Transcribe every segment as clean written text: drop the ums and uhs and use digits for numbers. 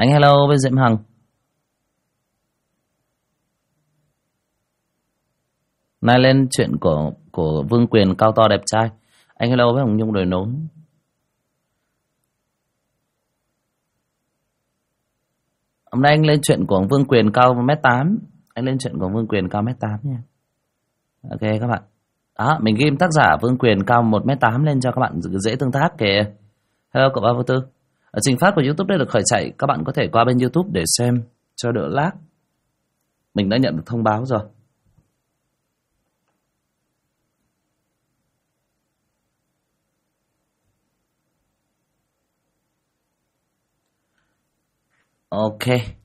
Anh hello với Diễm Hằng. Nay lên chuyện của Vương Quyền cao to đẹp trai. Anh hello với Hồng Nhung đồi nối. Hôm nay anh lên chuyện của Vương Quyền cao 1m8. Anh lên chuyện của Vương Quyền cao 1m8 nha. Ok các bạn. Đó, mình ghim tác giả Vương Quyền cao 1m8 lên cho các bạn dễ tương tác kìa. Hello cậu 3vô 4. Ở trình phát của YouTube đã được khởi chạy. Các bạn có thể qua bên YouTube để xem cho đỡ lag. Mình đã nhận được thông báo rồi. Ok.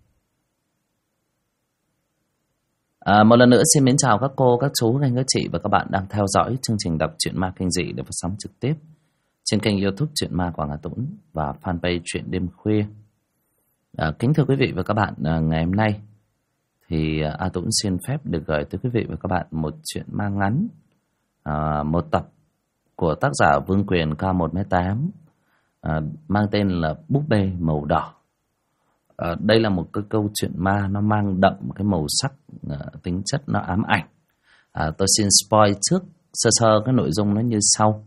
Một lần nữa xin mến chào các cô, các chú, các anh, các chị và các bạn đang theo dõi chương trình đọc truyện ma kinh dị được phát sóng trực tiếp trên kênh YouTube Truyện Ma Quảng Hà Tũng và fanpage Truyện Đêm Khuya. Kính thưa quý vị và các bạn, ngày hôm nay thì A Tũng xin phép được gửi tới quý vị và các bạn một truyện ma ngắn, một tập của tác giả Vương Quyền cao 1m8, mang tên là Búp Bê Màu Đỏ. Đây là một cái câu chuyện ma, nó mang đậm cái màu sắc, tính chất nó ám ảnh. Tôi xin spoil trước sơ sơ cái nội dung nó như sau.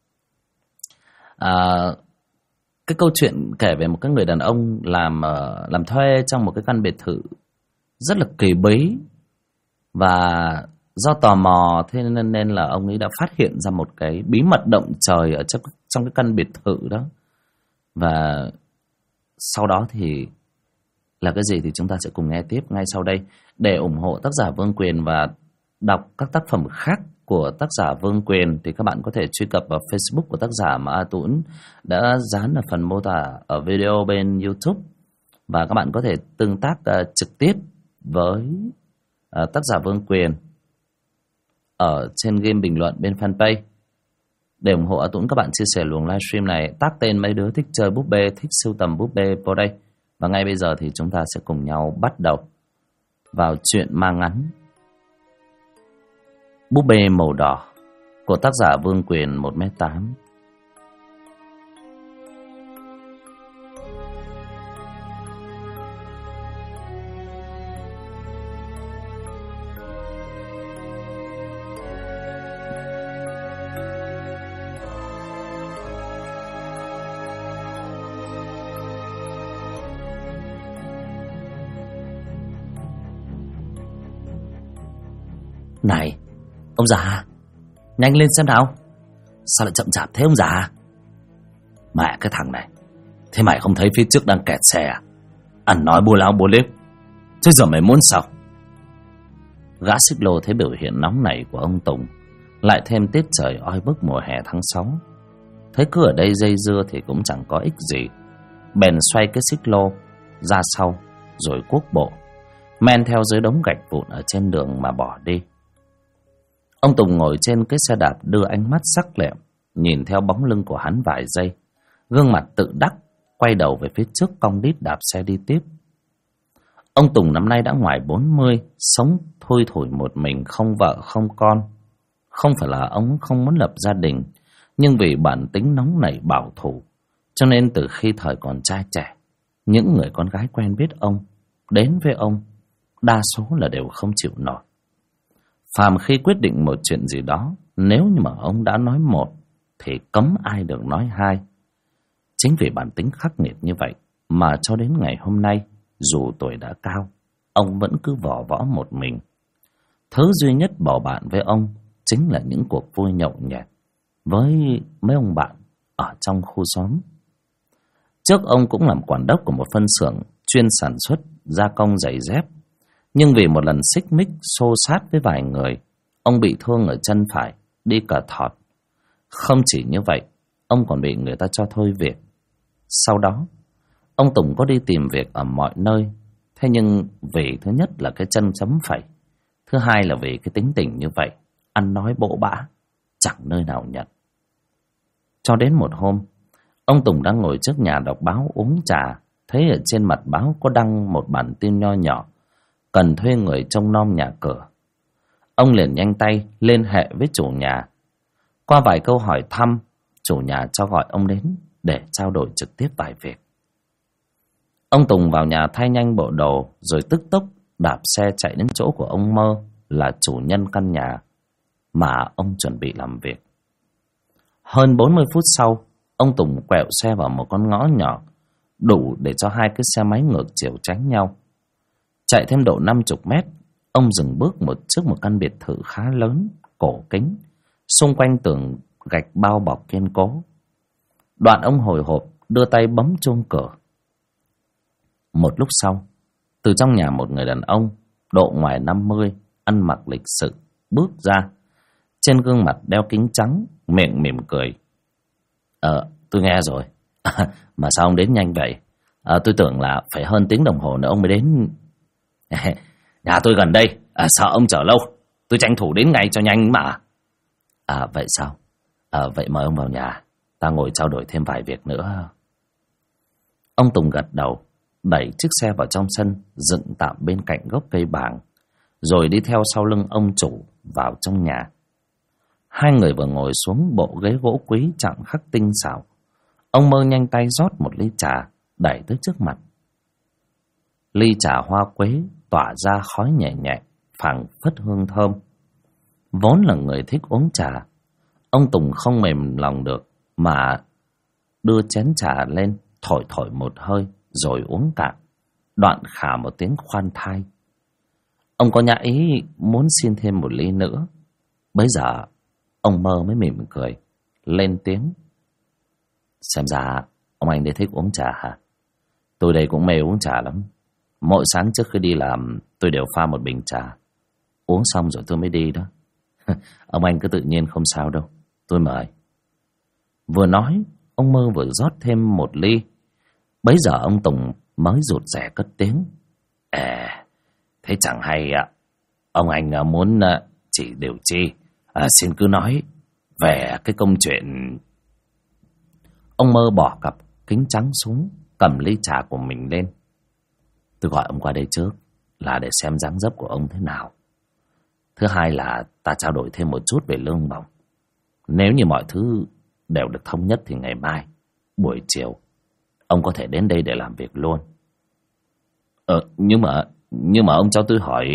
Cái câu chuyện kể về một cái người đàn ông làm thuê trong một cái căn biệt thự rất là kỳ bí, và do tò mò thế nên là ông ấy đã phát hiện ra một cái bí mật động trời ở trong cái căn biệt thự đó. Và sau đó thì là cái gì thì chúng ta sẽ cùng nghe tiếp ngay sau đây. Để ủng hộ tác giả Vương Quyền và đọc các tác phẩm khác của tác giả Vương Quyền thì các bạn có thể truy cập vào Facebook của tác giả mà A Tũng đã dán ở phần mô tả ở video bên YouTube. Và các bạn có thể tương tác trực tiếp với tác giả Vương Quyền ở trên game bình luận bên fanpage. Để ủng hộ A Tũng, các bạn chia sẻ luồng livestream này, tag tên mấy đứa thích chơi búp bê, thích sưu tầm búp bê vào đây. Và ngay bây giờ thì chúng ta sẽ cùng nhau bắt đầu vào chuyện ma ngắn Búp Bê Màu Đỏ của tác giả Vương Quyền 1m8. Này, ông già, nhanh lên xem nào. Sao lại chậm chạp thế ông già? Mẹ cái thằng này, thế mày không thấy phía trước đang kẹt xe à? Ăn nói bô lao bô lếp, chứ giờ mày muốn sao? Gã xích lô thấy biểu hiện nóng nảy của ông Tùng, lại thêm tiết trời oi bức mùa hè tháng 6, thấy cứ ở đây dây dưa thì cũng chẳng có ích gì, bèn xoay cái xích lô ra sau rồi cuốc bộ men theo dưới đống gạch vụn ở trên đường mà bỏ đi. Ông Tùng ngồi trên cái xe đạp đưa ánh mắt sắc lẹm nhìn theo bóng lưng của hắn vài giây, gương mặt tự đắc, quay đầu về phía trước cong đít đạp xe đi tiếp. Ông Tùng năm nay đã ngoài 40, sống thui thủi một mình, không vợ không con. Không phải là ông không muốn lập gia đình, nhưng vì bản tính nóng nảy bảo thủ, cho nên từ khi thời còn trai trẻ, những người con gái quen biết ông, đến với ông, đa số là đều không chịu nổi. Phàm khi quyết định một chuyện gì đó, nếu như mà ông đã nói một thì cấm ai được nói hai. Chính vì bản tính khắc nghiệt như vậy mà cho đến ngày hôm nay, dù tuổi đã cao, ông vẫn cứ vò võ một mình. Thứ duy nhất bầu bạn với ông chính là những cuộc vui nhậu nhẹt với mấy ông bạn ở trong khu xóm. Trước ông cũng làm quản đốc của một phân xưởng chuyên sản xuất gia công giày dép, nhưng vì một lần xích mích xô xát với vài người, ông bị thương ở chân phải, đi cả thọt. Không chỉ như vậy, ông còn bị người ta cho thôi việc. Sau đó, ông Tùng có đi tìm việc ở mọi nơi. Thế nhưng vì thứ nhất là cái chân chấm phẩy, thứ hai là vì cái tính tình như vậy, ăn nói bỗ bã, chẳng nơi nào nhận. Cho đến một hôm, ông Tùng đang ngồi trước nhà đọc báo uống trà, thấy ở trên mặt báo có đăng một bản tin nho nhỏ, cần thuê người trông nom nhà cửa. Ông liền nhanh tay liên hệ với chủ nhà. Qua vài câu hỏi thăm, chủ nhà cho gọi ông đến để trao đổi trực tiếp vài việc. Ông Tùng vào nhà thay nhanh bộ đồ, rồi tức tốc đạp xe chạy đến chỗ của ông Mơ, là chủ nhân căn nhà mà ông chuẩn bị làm việc. Hơn 40 phút sau, ông Tùng quẹo xe vào một con ngõ nhỏ, đủ để cho hai cái xe máy ngược chiều tránh nhau. Chạy thêm độ 50 mét, ông dừng bước trước một căn biệt thự khá lớn, cổ kính, xung quanh tường gạch bao bọc kiên cố. Đoạn ông hồi hộp đưa tay bấm chuông cửa. Một lúc sau, từ trong nhà một người đàn ông độ ngoài 50, ăn mặc lịch sự bước ra. Trên gương mặt đeo kính trắng, miệng mỉm cười. Tôi nghe rồi. Mà sao ông đến nhanh vậy? Tôi tưởng là phải hơn tiếng đồng hồ nữa ông mới đến. Nhà tôi gần đây, sợ ông chờ lâu, tôi tranh thủ đến ngay cho nhanh mà. Vậy sao? Vậy mời ông vào nhà, ta ngồi trao đổi thêm vài việc nữa. Ông Tùng gật đầu, đẩy chiếc xe vào trong sân, dựng tạm bên cạnh gốc cây bàng, rồi đi theo sau lưng ông chủ vào trong nhà. Hai người vừa ngồi xuống bộ ghế gỗ quý chạm khắc tinh xảo, ông Mơ nhanh tay rót một ly trà đẩy tới trước mặt. Ly trà hoa quế tỏa ra khói nhẹ nhẹ, phảng phất hương thơm. Vốn là người thích uống trà, ông Tùng không mềm lòng được mà đưa chén trà lên, thổi thổi một hơi rồi uống cạn, đoạn khà một tiếng khoan thai. Ông có nhã ý muốn xin thêm một ly nữa. Bấy giờ ông Mơ mới mỉm cười lên tiếng. Xem ra ông anh đấy thích uống trà hả? Tôi đây cũng mê uống trà lắm. Mỗi sáng trước khi đi làm tôi đều pha một bình trà, uống xong rồi tôi mới đi đó. Ông anh cứ tự nhiên không sao đâu, tôi mời. Vừa nói, ông Mơ vừa rót thêm một ly. Bấy giờ ông Tùng mới rụt rè cất tiếng. Thế chẳng hay ông anh muốn chỉ điều chi, xin cứ nói về cái công chuyện. Ông Mơ bỏ cặp kính trắng xuống, cầm ly trà của mình lên. Tôi gọi ông qua đây trước là để xem dáng dấp của ông thế nào. Thứ hai là ta trao đổi thêm một chút về lương bổng. Nếu như mọi thứ đều được thống nhất thì ngày mai buổi chiều ông có thể đến đây để làm việc luôn. Nhưng mà ông cho tôi hỏi,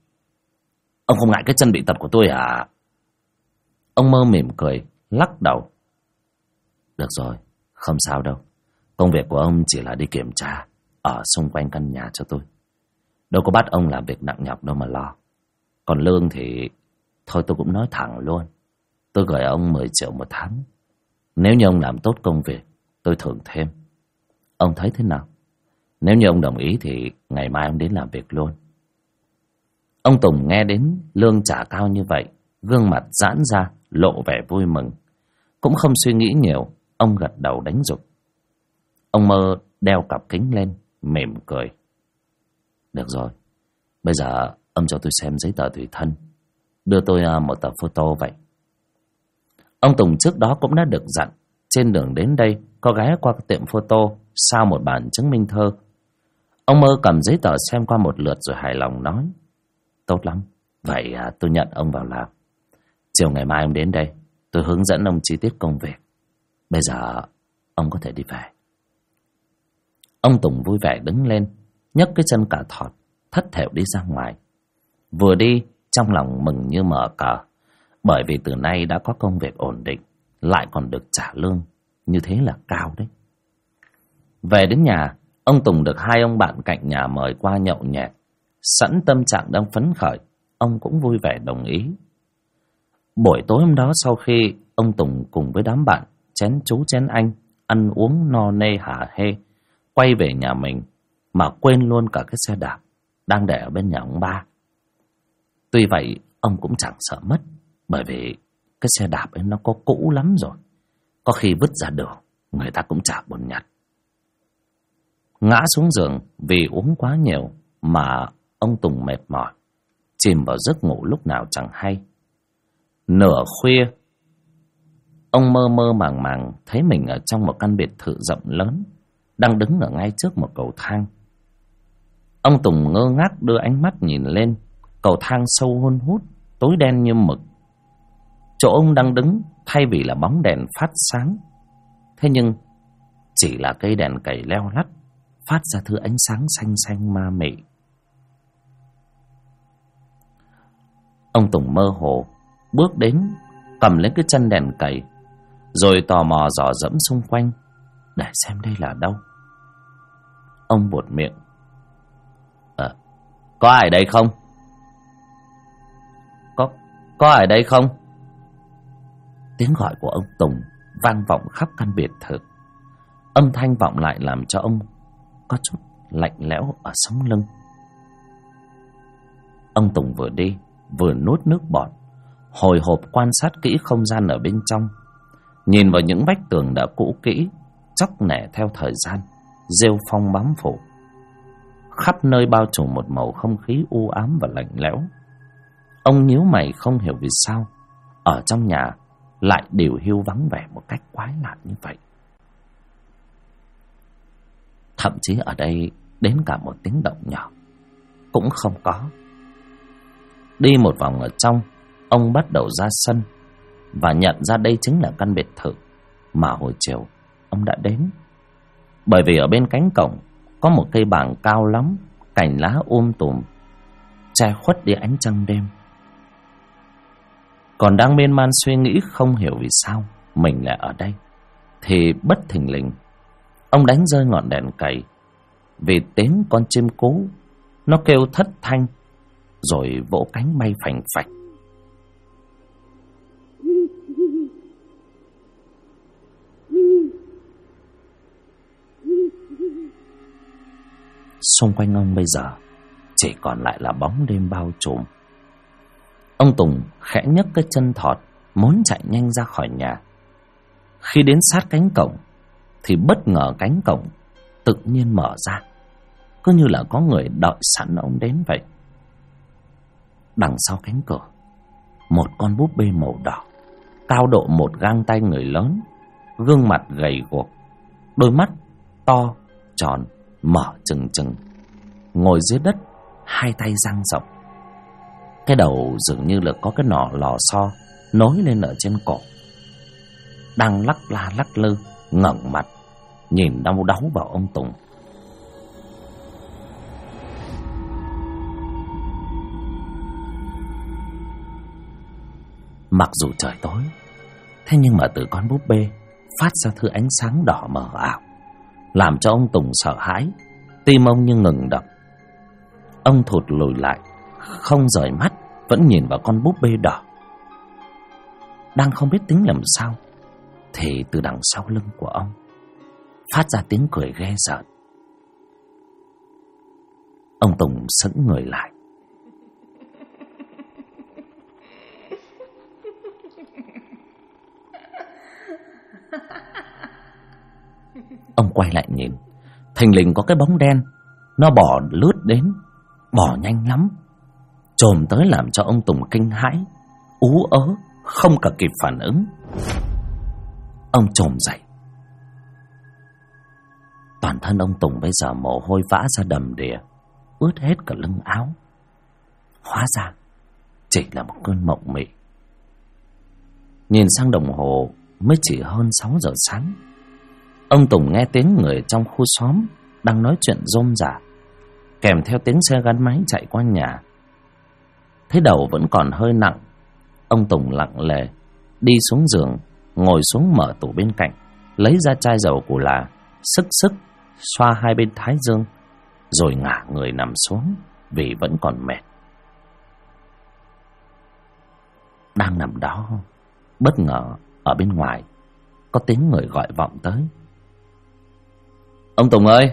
ông không ngại cái chân bị tật của tôi à? Ông Mơ mỉm cười lắc đầu. Được rồi, không sao đâu. Công việc của ông chỉ là đi kiểm tra ở xung quanh căn nhà cho tôi, đâu có bắt ông làm việc nặng nhọc đâu mà lo. Còn lương thì thôi tôi cũng nói thẳng luôn, tôi gửi ông 10 triệu một tháng. Nếu như ông làm tốt công việc, tôi thưởng thêm. Ông thấy thế nào? Nếu như ông đồng ý thì ngày mai ông đến làm việc luôn. Ông Tùng nghe đến lương trả cao như vậy, gương mặt giãn ra lộ vẻ vui mừng. Cũng không suy nghĩ nhiều, ông gật đầu đánh giục. Ông Mơ đeo cặp kính lên, mỉm cười. Được rồi, bây giờ ông cho tôi xem giấy tờ tùy thân, đưa tôi một tập photo vậy. Ông Tùng trước đó cũng đã được dặn trên đường đến đây có ghé qua tiệm photo sao một bản chứng minh thư. Ông Mơ cầm giấy tờ xem qua một lượt rồi hài lòng nói. Tốt lắm, vậy tôi nhận ông vào làm. Chiều ngày mai ông đến đây, tôi hướng dẫn ông chi tiết công việc. Bây giờ ông có thể đi về. Ông Tùng vui vẻ đứng lên, nhấc cái chân cả thọt, thất thểu đi ra ngoài. Vừa đi, trong lòng mừng như mở cờ, bởi vì từ nay đã có công việc ổn định, lại còn được trả lương, như thế là cao đấy. Về đến nhà, ông Tùng được hai ông bạn cạnh nhà mời qua nhậu nhẹt. Sẵn tâm trạng đang phấn khởi, ông cũng vui vẻ đồng ý. Buổi tối hôm đó, sau khi ông Tùng cùng với đám bạn chén chú chén anh ăn uống no nê hả hê, quay về nhà mình mà quên luôn cả cái xe đạp đang để ở bên nhà ông ba. Tuy vậy ông cũng chẳng sợ mất, bởi vì cái xe đạp ấy nó có cũ lắm rồi, có khi vứt ra đường người ta cũng chả buồn nhặt. Ngã xuống giường vì uống quá nhiều mà ông Tùng mệt mỏi, chìm vào giấc ngủ lúc nào chẳng hay. Nửa khuya, ông mơ mơ màng màng thấy mình ở trong một căn biệt thự rộng lớn, đang đứng ở ngay trước một cầu thang. Ông Tùng ngơ ngác đưa ánh mắt nhìn lên. Cầu thang sâu hun hút, tối đen như mực. Chỗ ông đang đứng thay vì là bóng đèn phát sáng, thế nhưng chỉ là cây đèn cầy leo lắt phát ra thứ ánh sáng xanh xanh ma mị. Ông Tùng mơ hồ bước đến, cầm lấy cái chân đèn cầy, rồi tò mò dò dẫm xung quanh để xem đây là đâu. Ông buột miệng: có ai ở đây không? Có ai ở đây không? Tiếng gọi của ông Tùng vang vọng khắp căn biệt thự. Âm thanh vọng lại làm cho ông có chút lạnh lẽo ở sống lưng. Ông Tùng vừa đi vừa nuốt nước bọt, hồi hộp quan sát kỹ không gian ở bên trong. Nhìn vào những vách tường đã cũ kỹ, chóc nẻ theo thời gian, rêu phong bám phủ. Khắp nơi bao trùm một màu không khí u ám và lạnh lẽo. Ông nhíu mày không hiểu vì sao ở trong nhà lại điều hiu vắng vẻ một cách quái lạ như vậy. Thậm chí ở đây đến cả một tiếng động nhỏ cũng không có. Đi một vòng ở trong, ông bắt đầu ra sân và nhận ra đây chính là căn biệt thự mà hồi chiều ông đã đến. Bởi vì ở bên cánh cổng có một cây bàng cao lắm, cành lá tùm, che khuất đi ánh trăng đêm. Còn đang miên man suy nghĩ không hiểu vì sao mình lại ở đây, thì bất thình lình ông đánh rơi ngọn đèn cầy vì tiếng con chim cú nó kêu thất thanh rồi vỗ cánh bay phành phạch. Xung quanh ông bây giờ chỉ còn lại là bóng đêm bao trùm. Ông Tùng khẽ nhấc cái chân thọt muốn chạy nhanh ra khỏi nhà. Khi đến sát cánh cổng thì bất ngờ cánh cổng tự nhiên mở ra, cứ như là có người đợi sẵn ông đến vậy. Đằng sau cánh cửa, một con búp bê màu đỏ, cao độ một gang tay người lớn, gương mặt gầy guộc, đôi mắt to tròn mở trừng trừng, ngồi dưới đất, hai tay dang rộng. Cái đầu dường như là có cái lò xo nối lên ở trên cổ, đang lắc la lắc lư, ngẩng mặt nhìn đau đáu vào ông Tùng. Mặc dù trời tối, thế nhưng mà từ con búp bê phát ra thứ ánh sáng đỏ mờ ảo, làm cho ông Tùng sợ hãi, tim ông như ngừng đập. Ông thụt lùi lại, không rời mắt, vẫn nhìn vào con búp bê đỏ. Đang không biết tính làm sao, thì từ đằng sau lưng của ông phát ra tiếng cười ghê rợn. Ông Tùng sững người lại. Ông quay lại nhìn, thình lình có cái bóng đen nó bò lướt đến, bò nhanh lắm, chồm tới làm cho ông Tùng kinh hãi, ú ớ, không cả kịp phản ứng. Ông chồm dậy. Toàn thân ông Tùng bây giờ mồ hôi vã ra đầm đìa, ướt hết cả lưng áo. Hóa ra chỉ là một cơn mộng mị. Nhìn sang đồng hồ mới chỉ hơn 6 giờ sáng. Ông Tùng nghe tiếng người trong khu xóm đang nói chuyện rôm rả, kèm theo tiếng xe gắn máy chạy qua nhà. Thấy đầu vẫn còn hơi nặng, ông Tùng lặng lẽ đi xuống giường, ngồi xuống mở tủ bên cạnh, lấy ra chai dầu cù là, sức xoa hai bên thái dương, rồi ngả người nằm xuống vì vẫn còn mệt. Đang nằm đó, bất ngờ ở bên ngoài có tiếng người gọi vọng tới. Ông Tùng ơi,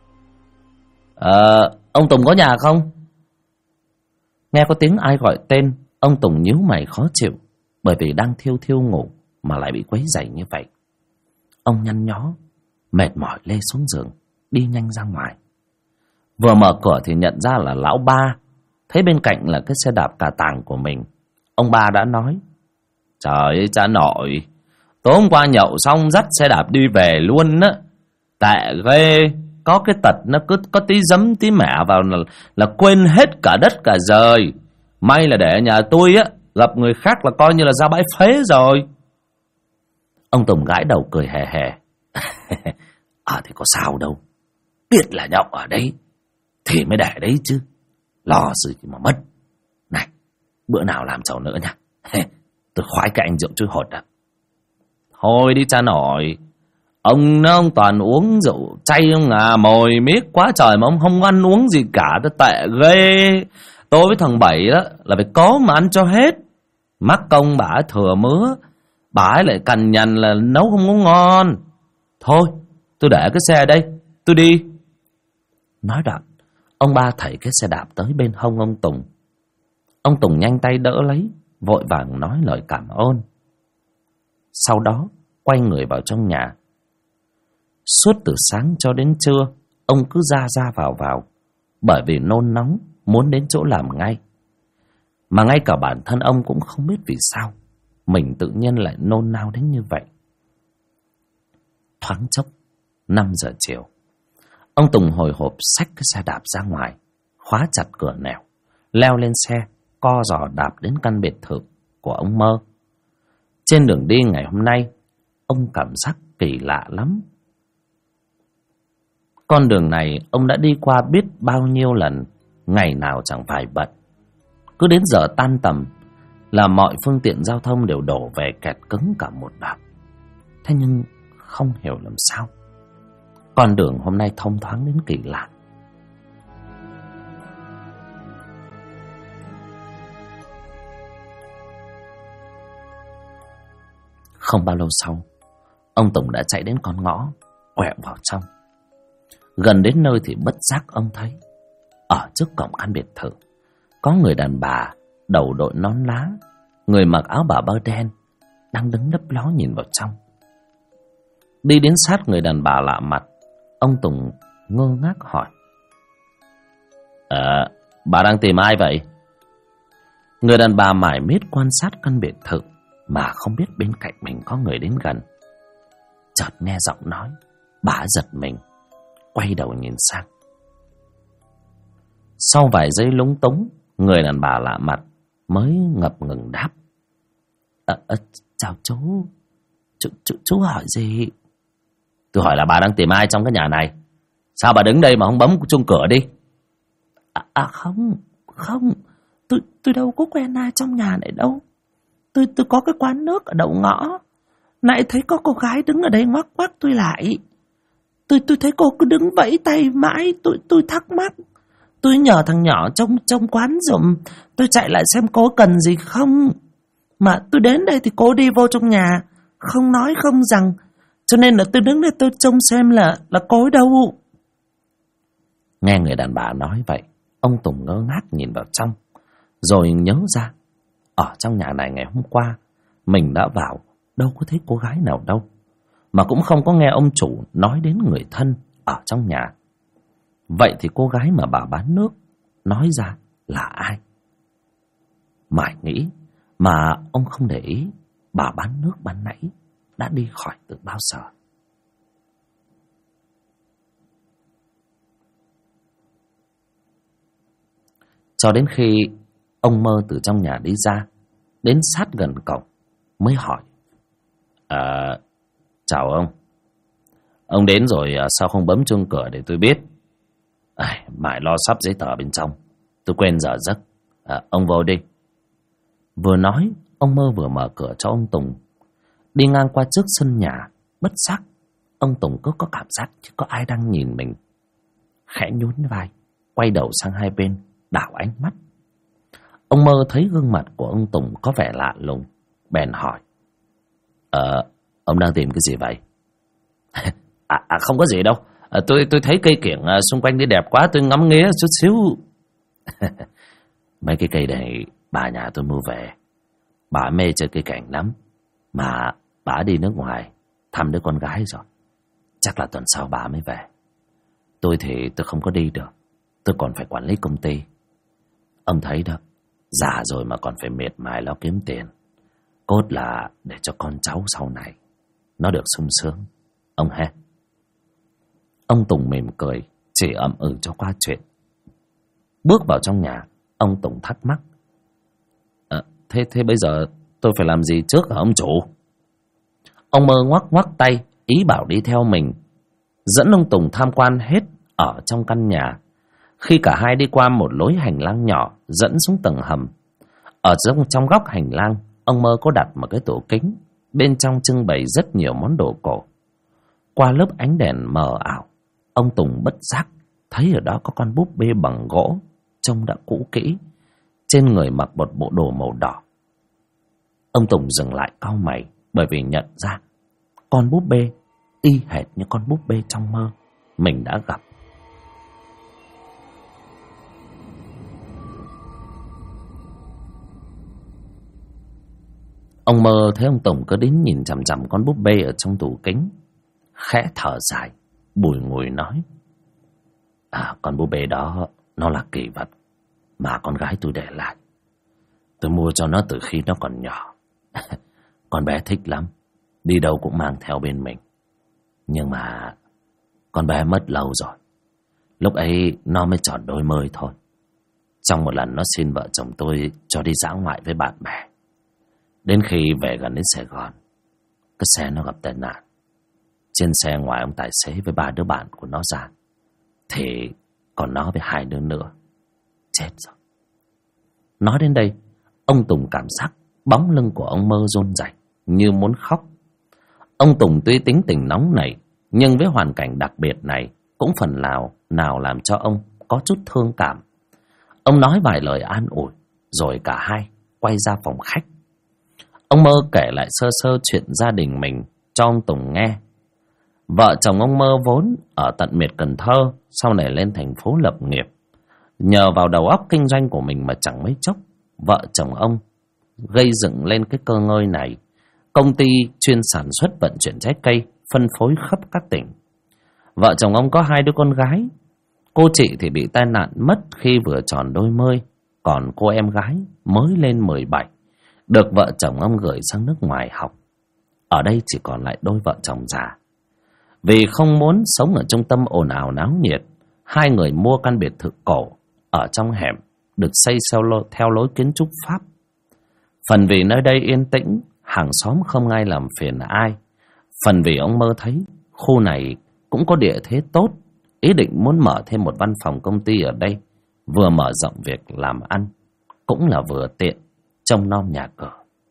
ông Tùng có nhà không? Nghe có tiếng ai gọi tên, ông Tùng nhíu mày khó chịu, bởi vì đang thiêu thiêu ngủ mà lại bị quấy rầy như vậy. Ông nhăn nhó, mệt mỏi lê xuống giường, đi nhanh ra ngoài. Vừa mở cửa thì nhận ra là lão Ba. Thấy bên cạnh là cái xe đạp cà tàng của mình, ông Ba đã nói: Trời ơi cha nội, tối hôm qua nhậu xong dắt xe đạp đi về luôn á. Tệ ghê, có cái tật nó cứ có tí giấm tí mẹ vào là quên hết cả đất cả trời. May là để ở nhà tôi á, gặp người khác là coi như là ra bãi phế rồi. Ông Tùng gãi đầu cười hè hè. Thì có sao đâu, biết là nhậu ở đây thì mới để đấy chứ, lo gì mà mất. Này, bữa nào làm chầu nữa nha. Tôi khoái cái anh rượu trôi hột à. Thôi đi cha nội, ông toàn uống rượu chay ông à, mồi miết quá trời mà ông không ăn uống gì cả, tôi tệ ghê. Tôi với thằng Bảy đó là phải có mà ăn cho hết. Mắc công bà ấy thừa mứa, bà ấy lại cằn nhằn là nấu không có ngon. Thôi, tôi để cái xe đây, tôi đi. Nói đoạn, ông ba thảy cái xe đạp tới bên hông ông Tùng. Ông Tùng nhanh tay đỡ lấy, vội vàng nói lời cảm ơn. Sau đó, quay người vào trong nhà. Suốt từ sáng cho đến trưa, ông cứ ra vào, bởi vì nôn nóng, muốn đến chỗ làm ngay. Mà ngay cả bản thân ông cũng không biết vì sao mình tự nhiên lại nôn nao đến như vậy. Thoáng chốc 5 giờ chiều, ông Tùng hồi hộp xách cái xe đạp ra ngoài, khóa chặt cửa nẻo, leo lên xe, co giò đạp đến căn biệt thự của ông Mơ. Trên đường đi ngày hôm nay, ông cảm giác kỳ lạ lắm. Con đường này ông đã đi qua biết bao nhiêu lần, ngày nào chẳng phải bận. Cứ đến giờ tan tầm là mọi phương tiện giao thông đều đổ về kẹt cứng cả một đoạn. Thế nhưng không hiểu làm sao, con đường hôm nay thông thoáng đến kỳ lạ. Không bao lâu sau, ông Tùng đã chạy đến con ngõ, quẹo vào trong. Gần đến nơi thì bất giác ông thấy ở trước cổng căn biệt thự có người đàn bà đầu đội nón lá, người mặc áo bà bơ đen, đang đứng lấp ló nhìn vào trong. Đi đến sát người đàn bà lạ mặt, ông Tùng ngơ ngác hỏi: bà đang tìm ai vậy? Người đàn bà mải miết quan sát căn biệt thự mà không biết bên cạnh mình có người đến gần. Chợt nghe giọng nói, bà giật mình, quay đầu nhìn sang. Sau vài giây lúng túng, người đàn bà lạ mặt mới ngập ngừng đáp: chào chú hỏi gì? Tôi hỏi là bà đang tìm ai trong cái nhà này? Sao bà đứng đây mà không bấm chuông cửa đi? Không, tôi đâu có quen ai trong nhà này đâu. Tôi có cái quán nước ở đầu ngõ, nãy thấy có cô gái đứng ở đây ngoắc ngoắc tôi lại. Tôi thấy cô cứ đứng vẫy tay mãi, tôi thắc mắc. Tôi nhờ thằng nhỏ trong quán giùm, tôi chạy lại xem cô cần gì không. Mà tôi đến đây thì cô đi vô trong nhà, không nói không rằng, cho nên là tôi đứng đây tôi trông xem là cô ấy đâu. Nghe người đàn bà nói vậy, ông Tùng ngơ ngác nhìn vào trong, rồi nhớ ra ở trong nhà này ngày hôm qua mình đã vào, đâu có thấy cô gái nào đâu, mà cũng không có nghe ông chủ nói đến người thân ở trong nhà. Vậy thì cô gái mà bà bán nước nói ra là ai? Mãi nghĩ mà ông không để ý, bà bán nước ban nãy đã đi khỏi từ bao giờ. Cho đến khi ông Mơ từ trong nhà đi ra, đến sát gần cổng mới hỏi: chào ông đến rồi sao không bấm chuông cửa để tôi biết? Mãi lo sắp giấy tờ bên trong, tôi quên giờ giấc. Ông vô đi. Vừa nói, ông Mơ vừa mở cửa cho ông Tùng. Đi ngang qua trước sân nhà, bất giác ông Tùng cứ có cảm giác như có ai đang nhìn mình. Khẽ nhún vai, quay đầu sang hai bên, đảo ánh mắt. Ông Mơ thấy gương mặt của ông Tùng có vẻ lạ lùng, bèn hỏi: ông đang tìm cái gì vậy? Không có gì đâu. Tôi thấy cây kiểng xung quanh đi đẹp quá, tôi ngắm nghía chút xíu. Mấy cái cây này bà nhà tôi mua về, bà mê chơi cây cảnh lắm. Mà bà đi nước ngoài thăm đứa con gái rồi, chắc là tuần sau bà mới về. Tôi thì tôi không có đi được, tôi còn phải quản lý công ty. Ông thấy đó, già rồi mà còn phải miệt mài lo kiếm tiền, cốt là để cho con cháu sau này nó được sung sướng, ông ha. Ông Tùng mỉm cười, chỉ ậm ừ cho qua chuyện. Bước vào trong nhà, ông Tùng thắc mắc: Thế bây giờ tôi phải làm gì trước hả ông chủ? Ông Mơ ngoắc ngoắc tay, ý bảo đi theo mình, dẫn ông Tùng tham quan hết ở trong căn nhà. Khi cả hai đi qua một lối hành lang nhỏ dẫn xuống tầng hầm, ở trong góc hành lang, ông Mơ có đặt một cái tủ kính, bên trong trưng bày rất nhiều món đồ cổ. Qua lớp ánh đèn mờ ảo, ông Tùng bất giác thấy ở đó có con búp bê bằng gỗ, trông đã cũ kỹ, trên người mặc một bộ đồ màu đỏ. Ông Tùng dừng lại cau mày, bởi vì nhận ra con búp bê y hệt như con búp bê trong mơ mình đã gặp. Ông Mơ thấy ông Tùng cứ đến nhìn chằm chằm con búp bê ở trong tủ kính, khẽ thở dài, bùi ngùi nói: con búp bê đó nó là kỷ vật mà con gái tôi để lại. Tôi mua cho nó từ khi nó còn nhỏ. Con bé thích lắm, đi đâu cũng mang theo bên mình. Nhưng mà con bé mất lâu rồi. Lúc ấy nó mới tròn đôi mươi thôi. Trong một lần nó xin vợ chồng tôi cho đi dã ngoại với bạn bè. Đến khi về gần đến Sài Gòn, cái xe nó gặp tai nạn. Trên xe ngoài ông tài xế với 3 đứa bạn của nó ra, thì còn nó với 2 đứa nữa. Chết rồi. Nói đến đây, ông Tùng cảm giác bóng lưng của ông Mơ run rẩy như muốn khóc. Ông Tùng tuy tính tình nóng nảy, nhưng với hoàn cảnh đặc biệt này cũng phần nào làm cho ông có chút thương cảm. Ông nói vài lời an ủi, rồi cả hai quay ra phòng khách. Ông Mơ kể lại sơ sơ chuyện gia đình mình cho ông Tùng nghe. Vợ chồng ông Mơ vốn ở tận miệt Cần Thơ, sau này lên thành phố lập nghiệp. Nhờ vào đầu óc kinh doanh của mình mà chẳng mấy chốc, vợ chồng ông gây dựng lên cái cơ ngơi này. Công ty chuyên sản xuất vận chuyển trái cây, phân phối khắp các tỉnh. Vợ chồng ông có 2 đứa con gái. Cô chị thì bị tai nạn mất khi vừa tròn đôi mươi, còn cô em gái mới lên 17, được vợ chồng ông gửi sang nước ngoài học. Ở đây chỉ còn lại đôi vợ chồng già. Vì không muốn sống ở trung tâm ồn ào náo nhiệt, 2 người mua căn biệt thự cổ ở trong hẻm, được xây theo lối kiến trúc Pháp. Phần vì nơi đây yên tĩnh, hàng xóm không ai làm phiền ai. Phần vì ông Mơ thấy khu này cũng có địa thế tốt, ý định muốn mở thêm một văn phòng công ty ở đây, vừa mở rộng việc làm ăn, cũng là vừa tiện trông nom nhà cửa.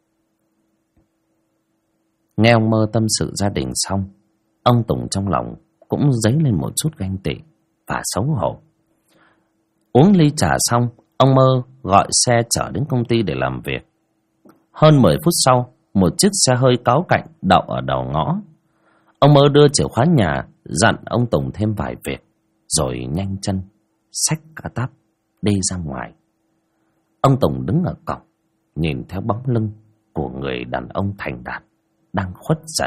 Nghe ông Mơ tâm sự gia đình xong, ông Tùng trong lòng cũng dấy lên một chút ganh tị và xấu hổ. Uống ly trà xong, ông Mơ gọi xe chở đến công ty để làm việc. Hơn 10 phút sau, một chiếc xe hơi cáu cạnh đậu ở đầu ngõ. Ông Mơ đưa chìa khóa nhà, dặn ông Tùng thêm vài việc, rồi nhanh chân xách cả táp đi ra ngoài. Ông Tùng đứng ở cổng, nhìn theo bóng lưng của người đàn ông thành đạt đang khuất dần.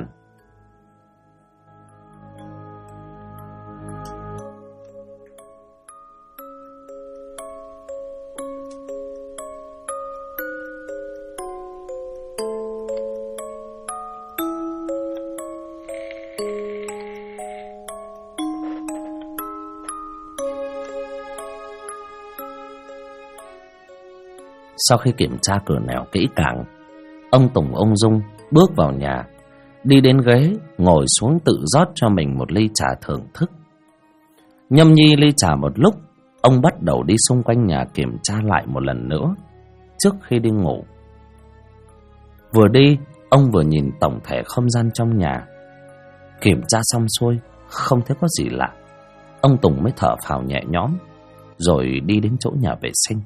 Sau khi kiểm tra cửa nẻo kỹ càng, ông Tùng ung dung bước vào nhà, đi đến ghế, ngồi xuống tự rót cho mình một ly trà thưởng thức. Nhâm nhi ly trà một lúc, ông bắt đầu đi xung quanh nhà kiểm tra lại một lần nữa trước khi đi ngủ. Vừa đi, ông vừa nhìn tổng thể không gian trong nhà. Kiểm tra xong xuôi, không thấy có gì lạ, ông Tùng mới thở phào nhẹ nhõm, rồi đi đến chỗ nhà vệ sinh.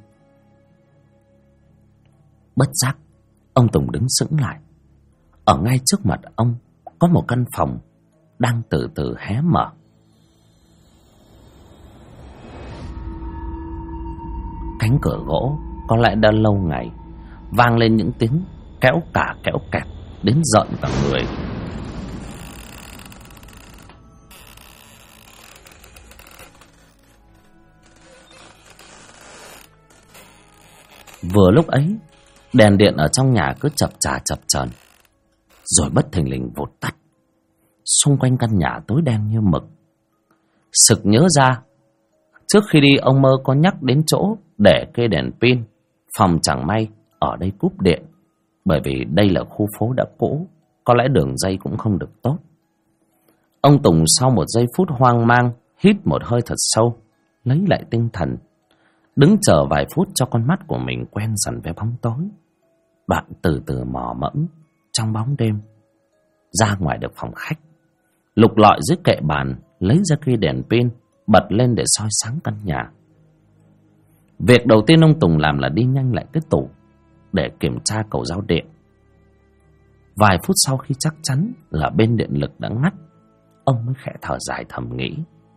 Bất giác, ông Tùng đứng sững lại. Ở ngay trước mặt ông có một căn phòng đang từ từ hé mở. Cánh cửa gỗ có lẽ đã lâu ngày, vang lên những tiếng kéo cả kéo kẹt đến rợn cả người. Vừa lúc ấy, đèn điện ở trong nhà cứ chập chờn, rồi bất thình lình vụt tắt. Xung quanh căn nhà tối đen như mực. Sực nhớ ra, trước khi đi ông Mơ có nhắc đến chỗ để cây đèn pin, phòng chẳng may ở đây cúp điện. Bởi vì đây là khu phố đã cũ, có lẽ đường dây cũng không được tốt. Ông Tùng sau một giây phút hoang mang hít một hơi thật sâu, lấy lại tinh thần, đứng chờ vài phút cho con mắt của mình quen dần với bóng tối. Đoạn từ từ mò mẫm trong bóng đêm ra ngoài được phòng khách, lục lọi dưới kệ bàn, lấy ra cây đèn pin bật lên để soi sáng căn nhà. Việc đầu tiên ông Tùng làm là đi nhanh lại cái tủ để kiểm tra cầu giao điện. Vài phút sau khi chắc chắn là bên điện lực đã ngắt, ông mới khẽ thở dài thầm nghĩ: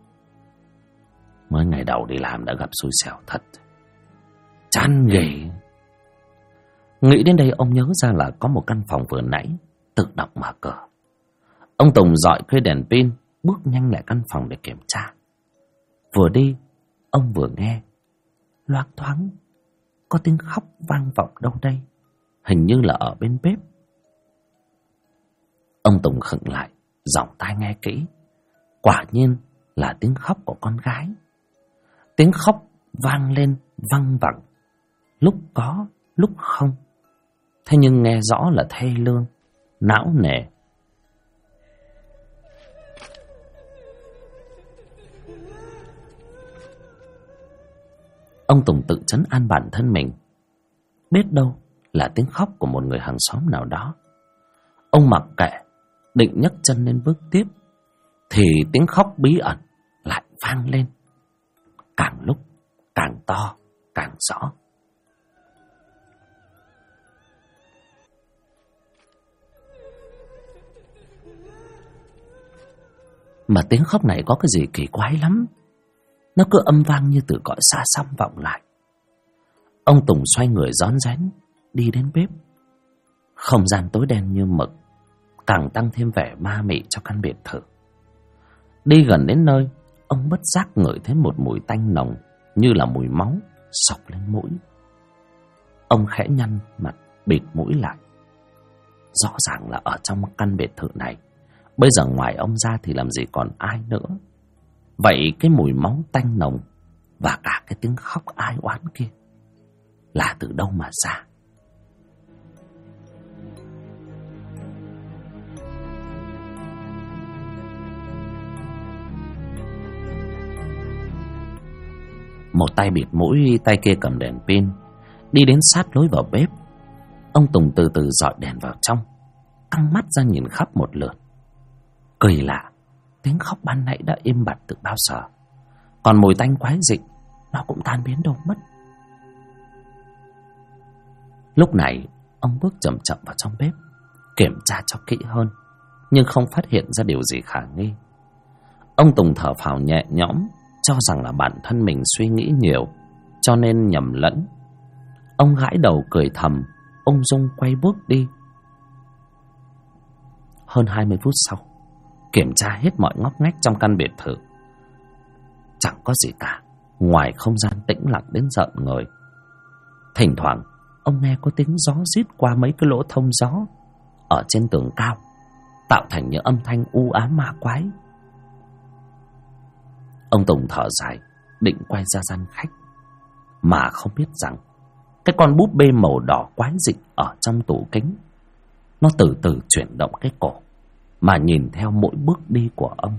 mới ngày đầu đi làm đã gặp xui xẻo thật, chán ghê. Nghĩ đến đây ông nhớ ra là có một căn phòng vừa nãy tự động mở cửa. Ông Tùng dọi cây đèn pin bước nhanh lại căn phòng để kiểm tra. Vừa đi ông vừa nghe loáng thoáng có tiếng khóc vang vọng đâu đây, hình như là ở bên bếp. Ông Tùng khựng lại, giọng tai nghe kỹ. Quả nhiên là tiếng khóc của con gái. Tiếng khóc vang lên văng vẳng, lúc có lúc không, thế nhưng nghe rõ là thê lương, não nề. Ông Tùng tự trấn an bản thân mình, biết đâu là tiếng khóc của một người hàng xóm nào đó. Ông mặc kệ, định nhấc chân lên bước tiếp, thì tiếng khóc bí ẩn lại vang lên, càng lúc càng to, càng rõ. Mà tiếng khóc này có cái gì kỳ quái lắm, nó cứ âm vang như từ cõi xa xăm vọng lại. Ông Tùng xoay người rón rén đi đến bếp. Không gian tối đen như mực, càng tăng thêm vẻ ma mị cho căn biệt thự. Đi gần đến nơi, ông bất giác ngửi thấy một mùi tanh nồng như là mùi máu xộc lên mũi. Ông khẽ nhăn mặt bịt mũi lại. Rõ ràng là ở trong căn biệt thự này, bây giờ ngoài ông ra thì làm gì còn ai nữa. Vậy cái mùi máu tanh nồng và cả cái tiếng khóc ai oán kia là từ đâu mà ra? Một tay bịt mũi, tay kia cầm đèn pin, đi đến sát lối vào bếp. Ông Tùng từ từ dọi đèn vào trong, căng mắt ra nhìn khắp một lượt. Kỳ lạ, tiếng khóc ban nãy đã im bặt từ bao giờ, còn mùi tanh quái dị nó cũng tan biến đâu mất. Lúc này ông bước chậm chậm vào trong bếp, kiểm tra cho kỹ hơn, nhưng không phát hiện ra điều gì khả nghi. Ông Tùng thở phào nhẹ nhõm, cho rằng là bản thân mình suy nghĩ nhiều, cho nên nhầm lẫn. Ông gãi đầu cười thầm, ung dung quay bước đi. Hơn 20 phút sau, kiểm tra hết mọi ngóc ngách trong căn biệt thự, chẳng có gì cả, ngoài không gian tĩnh lặng đến rợn người. Thỉnh thoảng ông nghe có tiếng gió rít qua mấy cái lỗ thông gió ở trên tường cao, tạo thành những âm thanh u ám ma quái. Ông Tùng thở dài, định quay ra gian khách, mà không biết rằng cái con búp bê màu đỏ quái dị ở trong tủ kính, nó từ từ chuyển động cái cổ mà nhìn theo mỗi bước đi của ông.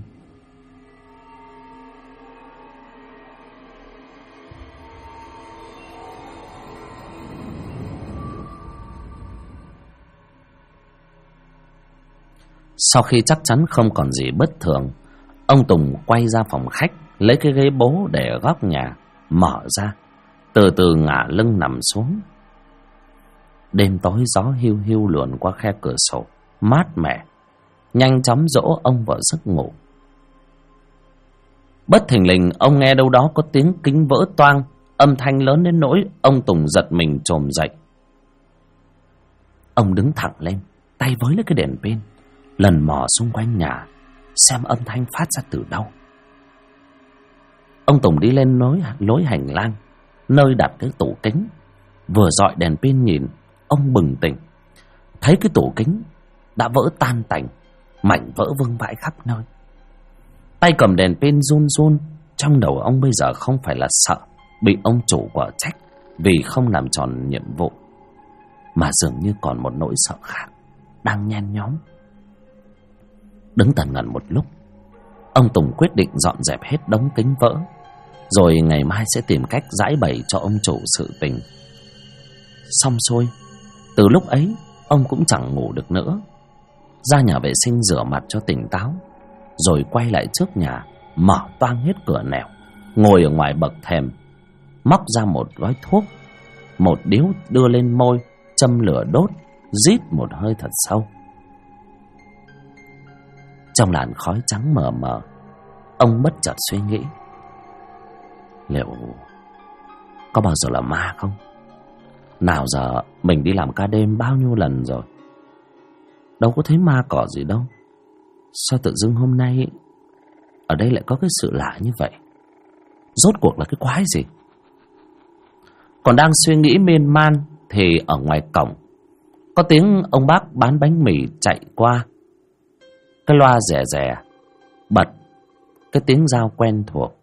Sau khi chắc chắn không còn gì bất thường, ông Tùng quay ra phòng khách, lấy cái ghế bố để ở góc nhà, mở ra, từ từ ngả lưng nằm xuống. Đêm tối gió hiu hiu luồn qua khe cửa sổ, mát mẻ, nhanh chóng dỗ ông vào giấc ngủ. Bất thình lình ông nghe đâu đó có tiếng kính vỡ toang, âm thanh lớn đến nỗi ông Tùng giật mình chồm dậy. Ông đứng thẳng lên, tay với lấy cái đèn pin, lần mò xung quanh nhà xem âm thanh phát ra từ đâu. Ông Tùng đi lên lối hành lang, nơi đặt cái tủ kính. Vừa dọi đèn pin nhìn, ông bừng tỉnh, thấy cái tủ kính đã vỡ tan tành, mảnh vỡ vương vãi khắp nơi. Tay cầm đèn pin run run, trong đầu ông bây giờ không phải là sợ bị ông chủ quở trách vì không làm tròn nhiệm vụ, mà dường như còn một nỗi sợ khác đang nhen nhóm. Đứng tần ngần một lúc, Ông Tùng quyết định dọn dẹp hết đống kính vỡ, rồi ngày mai sẽ tìm cách giãi bày cho ông chủ sự tình. Xong xuôi, từ lúc ấy ông cũng chẳng ngủ được nữa. Ra nhà vệ sinh rửa mặt cho tỉnh táo, rồi quay lại trước nhà, mở toang hết cửa nẻo, ngồi ở ngoài bậc thềm, móc ra một gói thuốc, một điếu đưa lên môi, châm lửa đốt, rít một hơi thật sâu. Trong làn khói trắng mờ mờ, ông bất chợt suy nghĩ, liệu có bao giờ là ma không? Nào giờ mình đi làm ca đêm bao nhiêu lần rồi, đâu có thấy ma cỏ gì đâu. Sao tự dưng hôm nay ở đây lại có cái sự lạ như vậy? Rốt cuộc là cái quái gì? Còn đang suy nghĩ miên man thì ở ngoài cổng có tiếng ông bác bán bánh mì chạy qua. Cái loa rè rè bật cái tiếng dao quen thuộc.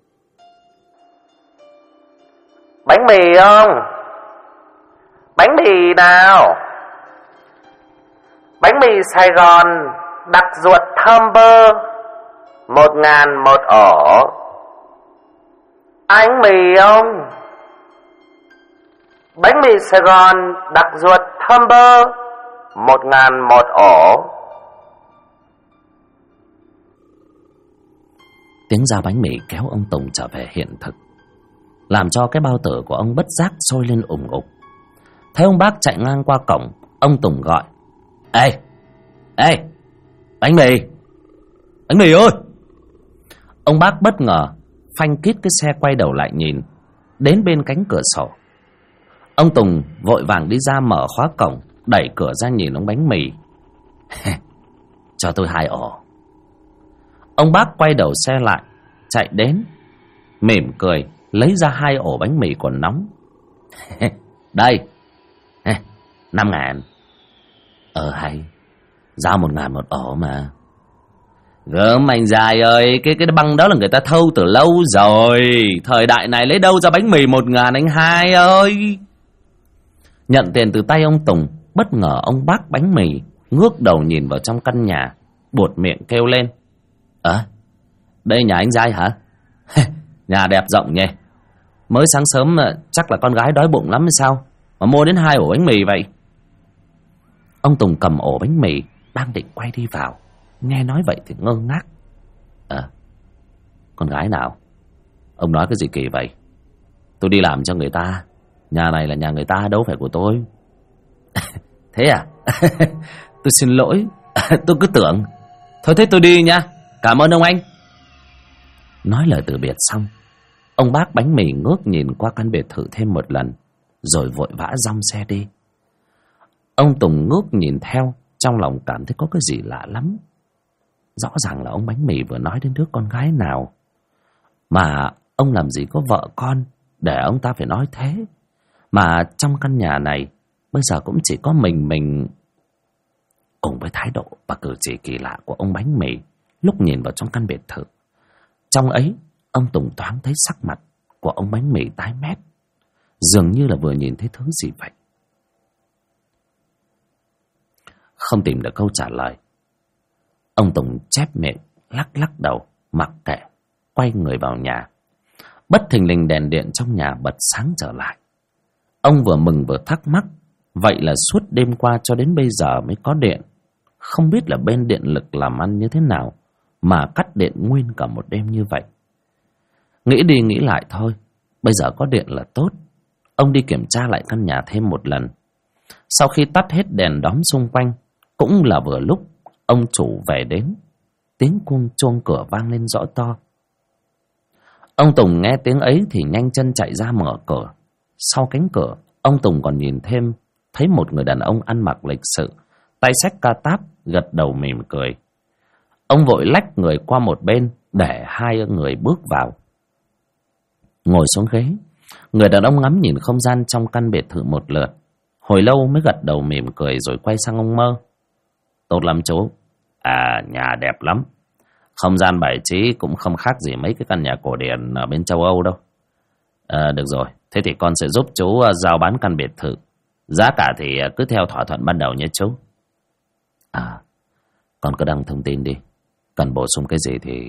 Bánh mì không? Bánh mì nào? Bánh mì Sài Gòn đặc ruột thơm bơ, 1.000 một ổ. Anh mì không? Bánh mì Sài Gòn đặc ruột thơm bơ, 1.000 một ổ. Tiếng dao bánh mì kéo ông Tùng trở về hiện thực, làm cho cái bao tử của ông bất giác sôi lên ủng ục. Thấy ông bác chạy ngang qua cổng, ông Tùng gọi: Ê! Ê! Bánh mì! Bánh mì ơi! Ông bác bất ngờ phanh kít cái xe, quay đầu lại nhìn, đến bên cánh cửa sổ. Ông Tùng vội vàng đi ra mở khóa cổng, đẩy cửa ra nhìn ông bánh mì. Cho tôi 2 ổ. Ông bác quay đầu xe lại, chạy đến, mỉm cười lấy ra 2 ổ bánh mì còn nóng. Đây, 5.000. Hay, giao 1.000 một ổ mà. Gớm anh dài ơi, cái băng đó là người ta thâu từ lâu rồi. Thời đại này lấy đâu ra bánh mì 1.000 anh hai ơi. Nhận tiền từ tay ông Tùng, bất ngờ ông bác bánh mì ngước đầu nhìn vào trong căn nhà, buột miệng kêu lên: Đây nhà anh Giai hả? Nhà đẹp rộng nhỉ. Mới sáng sớm chắc là con gái đói bụng lắm hay sao mà mua đến 2 ổ bánh mì vậy? Ông Tùng cầm ổ bánh mì, đang định quay đi vào, nghe nói vậy thì ngơ ngác. Con gái nào? Ông nói cái gì kỳ vậy? Tôi đi làm cho người ta, nhà này là nhà người ta, đâu phải của tôi. Thế à? Tôi xin lỗi. Tôi cứ tưởng. Thôi thế tôi đi nha. Cảm ơn ông anh. Nói lời từ biệt xong, ông bác bánh mì ngước nhìn qua căn biệt thự thêm một lần, rồi vội vã dong xe đi. Ông Tùng ngước nhìn theo, trong lòng cảm thấy có cái gì lạ lắm. Rõ ràng là ông bánh mì vừa nói đến đứa con gái nào, mà ông làm gì có vợ con để ông ta phải nói thế. Mà trong căn nhà này bây giờ cũng chỉ có mình. Cùng với thái độ và cử chỉ kỳ lạ của ông bánh mì lúc nhìn vào trong căn biệt thự, trong ấy ông Tùng thoáng thấy sắc mặt của ông bánh mì tái mét, dường như là vừa nhìn thấy thứ gì vậy. Không tìm được câu trả lời, ông Tùng chép miệng lắc lắc đầu mặc kệ, quay người vào nhà. Bất thình lình đèn điện trong nhà bật sáng trở lại. Ông vừa mừng vừa thắc mắc, vậy là suốt đêm qua cho đến bây giờ mới có điện. Không biết là bên điện lực làm ăn như thế nào mà cắt điện nguyên cả một đêm như vậy. Nghĩ đi nghĩ lại thôi, bây giờ có điện là tốt. Ông đi kiểm tra lại căn nhà thêm một lần. Sau khi tắt hết đèn đóm xung quanh, cũng là vừa lúc ông chủ về đến. Tiếng chuông cửa vang lên rõ to. Ông Tùng nghe tiếng ấy thì nhanh chân chạy ra mở cửa. Sau cánh cửa, ông Tùng còn nhìn thấy một người đàn ông ăn mặc lịch sự, tay xách ca táp, gật đầu mỉm cười. Ông vội lách người qua một bên để 2 người bước vào. Ngồi xuống ghế, người đàn ông ngắm nhìn không gian trong căn biệt thự một lượt, hồi lâu mới gật đầu mỉm cười rồi quay sang ông Mơ. Tốt lắm chú. Nhà đẹp lắm. Không gian bài trí cũng không khác gì mấy cái căn nhà cổ điển ở bên châu Âu đâu. Được rồi, thế thì con sẽ giúp chú giao bán căn biệt thự. Giá cả thì cứ theo thỏa thuận ban đầu nhé chú. Con cứ đăng thông tin đi. Cần bổ sung cái gì thì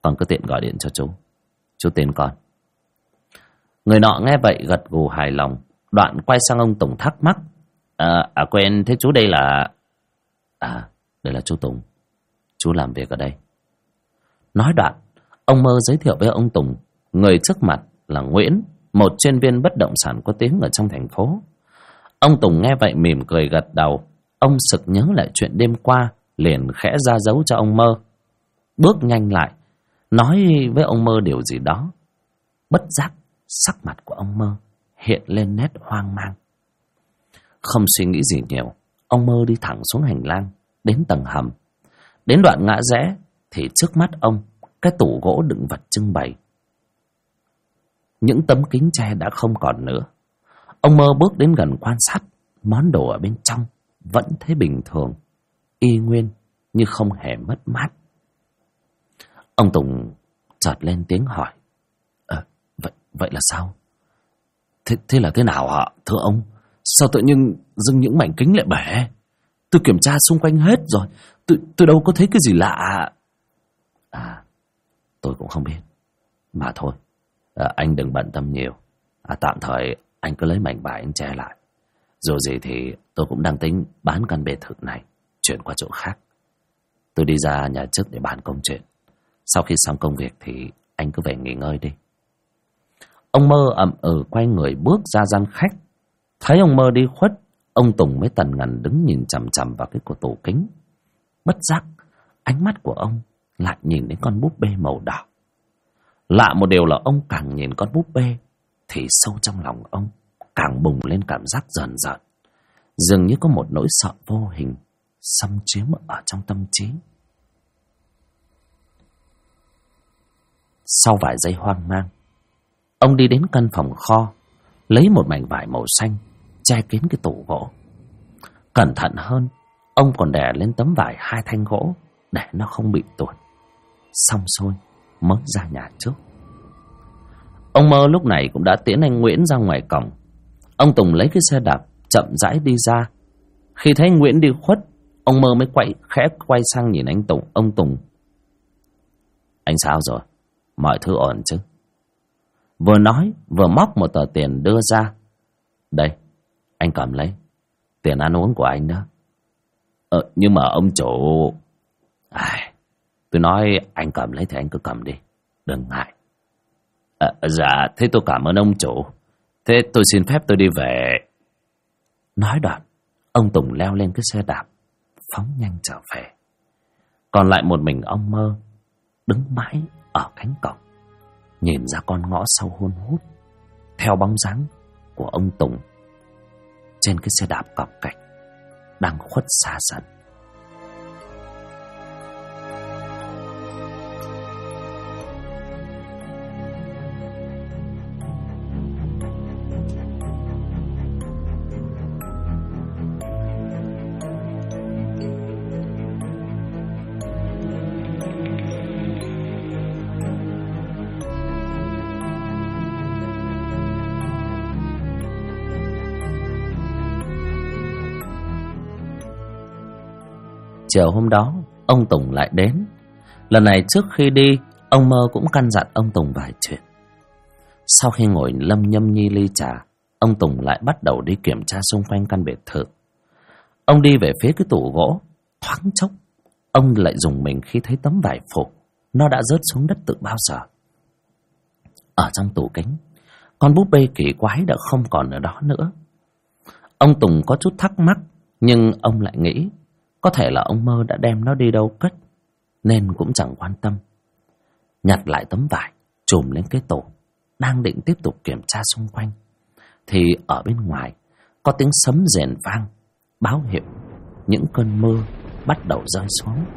Con cứ tiện gọi điện cho chú tên con. Người nọ nghe vậy gật gù hài lòng, đoạn quay sang ông Tùng thắc mắc. Quên, thế chú đây là... đây là chú Tùng, chú làm việc ở đây. Nói đoạn, ông Mơ giới thiệu với ông Tùng, người trước mặt là Nguyễn, một chuyên viên bất động sản có tiếng ở trong thành phố. Ông Tùng nghe vậy mỉm cười gật đầu. Ông sực nhớ lại chuyện đêm qua, liền khẽ ra dấu cho ông Mơ, bước nhanh lại, nói với ông Mơ điều gì đó. Bất giác, sắc mặt của ông Mơ hiện lên nét hoang mang. Không suy nghĩ gì nhiều, ông Mơ đi thẳng xuống hành lang, đến tầng hầm. Đến đoạn ngã rẽ thì trước mắt ông, cái tủ gỗ đựng vật trưng bày. Những tấm kính tre đã không còn nữa. Ông Mơ bước đến gần quan sát, món đồ ở bên trong vẫn thấy bình thường, y nguyên như không hề mất mát. Ông Tùng chợt lên tiếng hỏi. Vậy là sao? Thế là thế nào hả, thưa ông? Sao tự nhiên dưng những mảnh kính lại bể? Tôi kiểm tra xung quanh hết rồi, tôi đâu có thấy cái gì lạ. Tôi cũng không biết. Mà thôi, anh đừng bận tâm nhiều. Tạm thời anh cứ lấy mảnh vải anh che lại. Dù gì thì tôi cũng đang tính bán căn biệt thự này, chuyển qua chỗ khác. Tôi đi ra nhà trước để bàn công chuyện. Sau khi xong công việc thì anh cứ về nghỉ ngơi đi. Ông Mơ ậm quay người bước ra gian khách. Thấy ông Mơ đi khuất, ông Tùng mới tần ngần đứng nhìn chằm chằm vào cái của tủ kính. Bất giác, ánh mắt của ông lại nhìn đến con búp bê màu đỏ. Lạ một điều là ông càng nhìn con búp bê thì sâu trong lòng ông càng bùng lên cảm giác rờn rợn, dường như có một nỗi sợ vô hình xâm chiếm ở trong tâm trí. Sau vài giây hoang mang, ông đi đến căn phòng kho, lấy một mảnh vải màu xanh che kín cái tủ gỗ. Cẩn thận hơn, ông còn đè lên tấm vải 2 thanh gỗ để nó không bị tuột. Xong xuôi mới ra nhà trước. Ông Mơ lúc này cũng đã tiễn anh Nguyễn ra ngoài cổng. Ông Tùng lấy cái xe đạp chậm rãi đi ra. Khi thấy Nguyễn đi khuất, ông Mơ mới quay sang nhìn ông Tùng. Anh sao rồi? Mọi thứ ổn chứ? Vừa nói vừa móc một tờ tiền đưa ra. Đây, anh cầm lấy. Tiền ăn uống của anh đó. Nhưng mà ông chủ... tôi nói anh cầm lấy thì anh cứ cầm đi, đừng ngại. Dạ, thế tôi cảm ơn ông chủ. Thế tôi xin phép tôi đi về. Nói đoạn, ông Tùng leo lên cái xe đạp, phóng nhanh trở về. Còn lại một mình ông Mơ đứng mãi ở cánh cổng, nhìn ra con ngõ sâu hun hút, theo bóng dáng của ông Tùng trên cái xe đạp cọc cạch đang khuất xa dần. Chiều hôm đó, ông Tùng lại đến. Lần này trước khi đi, ông Mơ cũng căn dặn ông Tùng vài chuyện. Sau khi ngồi lâm nhâm nhi ly trà, ông Tùng lại bắt đầu đi kiểm tra xung quanh căn biệt thự. Ông đi về phía cái tủ gỗ, thoáng chốc, ông lại rùng mình khi thấy tấm vải phủ. Nó đã rớt xuống đất từ bao giờ. Ở trong tủ kính, con búp bê kỳ quái đã không còn ở đó nữa. Ông Tùng có chút thắc mắc, nhưng ông lại nghĩ có thể là ông Mơ đã đem nó đi đâu cất, nên cũng chẳng quan tâm. Nhặt lại tấm vải, trùm lên cái tủ, đang định tiếp tục kiểm tra xung quanh, thì ở bên ngoài có tiếng sấm rền vang, báo hiệu những cơn mưa bắt đầu rơi xuống.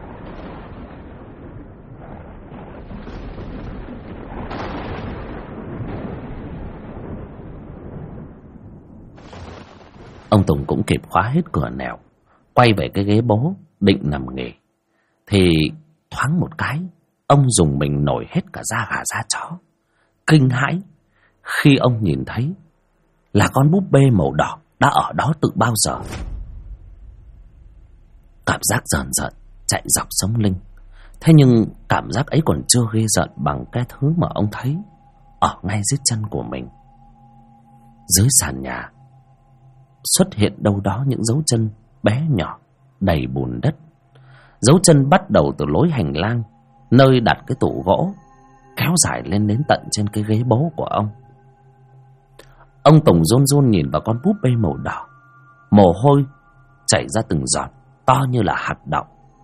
Ông Tùng cũng kịp khóa hết cửa nẻo, quay về cái ghế bố định nằm nghỉ, thì thoáng một cái, ông rùng mình nổi hết cả da gà da chó, kinh hãi khi ông nhìn thấy là con búp bê màu đỏ đã ở đó từ bao giờ. Cảm giác rờn rợn chạy dọc sống lưng, Thế nhưng cảm giác ấy còn chưa ghê rợn bằng cái thứ mà ông thấy ở ngay dưới chân của mình. Dưới sàn nhà xuất hiện đâu đó những dấu chân bé nhỏ đầy bùn đất. Dấu chân bắt đầu từ lối hành lang nơi đặt cái tủ gỗ, kéo dài lên đến tận trên cái ghế bố của ông. Ông Tùng run run nhìn vào con búp bê màu đỏ. Mồ hôi chảy ra từng giọt to như là hạt đậu.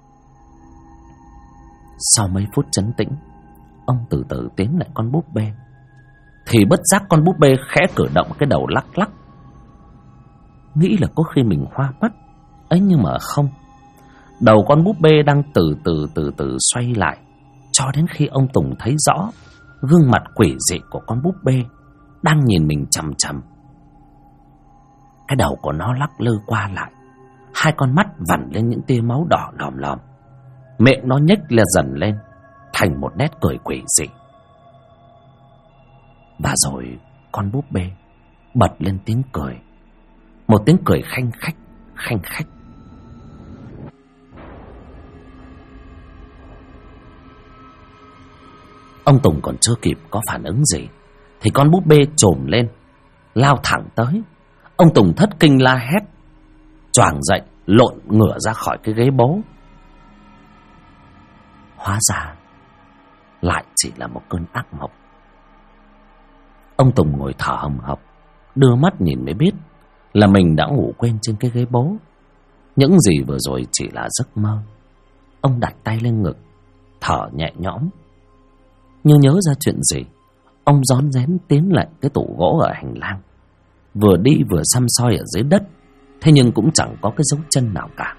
Sau mấy phút trấn tĩnh, ông từ từ tiến lại con búp bê, thì bất giác con búp bê khẽ cử động cái đầu lắc lắc. Nghĩ là có khi mình hoa mắt ấy, nhưng mà không. Đầu con búp bê đang từ từ xoay lại, cho đến khi ông Tùng thấy rõ gương mặt quỷ dị của con búp bê đang nhìn mình chằm chằm. Cái đầu của nó lắc lư qua lại, hai con mắt vằn lên những tia máu đỏ lòm lòm, miệng nó nhếch dần lên thành một nét cười quỷ dị. Và rồi con búp bê bật lên tiếng cười, một tiếng cười khanh khách khanh khách. Ông Tùng còn chưa kịp có phản ứng gì thì con búp bê trồm lên, lao thẳng tới. Ông Tùng thất kinh la hét, choàng dậy lộn ngửa ra khỏi cái ghế bố. Hóa ra lại chỉ là một cơn ác mộng. Ông Tùng ngồi thở hồng hộc, đưa mắt nhìn mới biết là mình đã ngủ quên trên cái ghế bố. Những gì vừa rồi chỉ là giấc mơ. Ông đặt tay lên ngực, thở nhẹ nhõm. Như nhớ ra chuyện gì, ông rón rén tiến lại cái tủ gỗ ở hành lang, vừa đi vừa săm soi ở dưới đất. Thế nhưng cũng chẳng có cái dấu chân nào cả.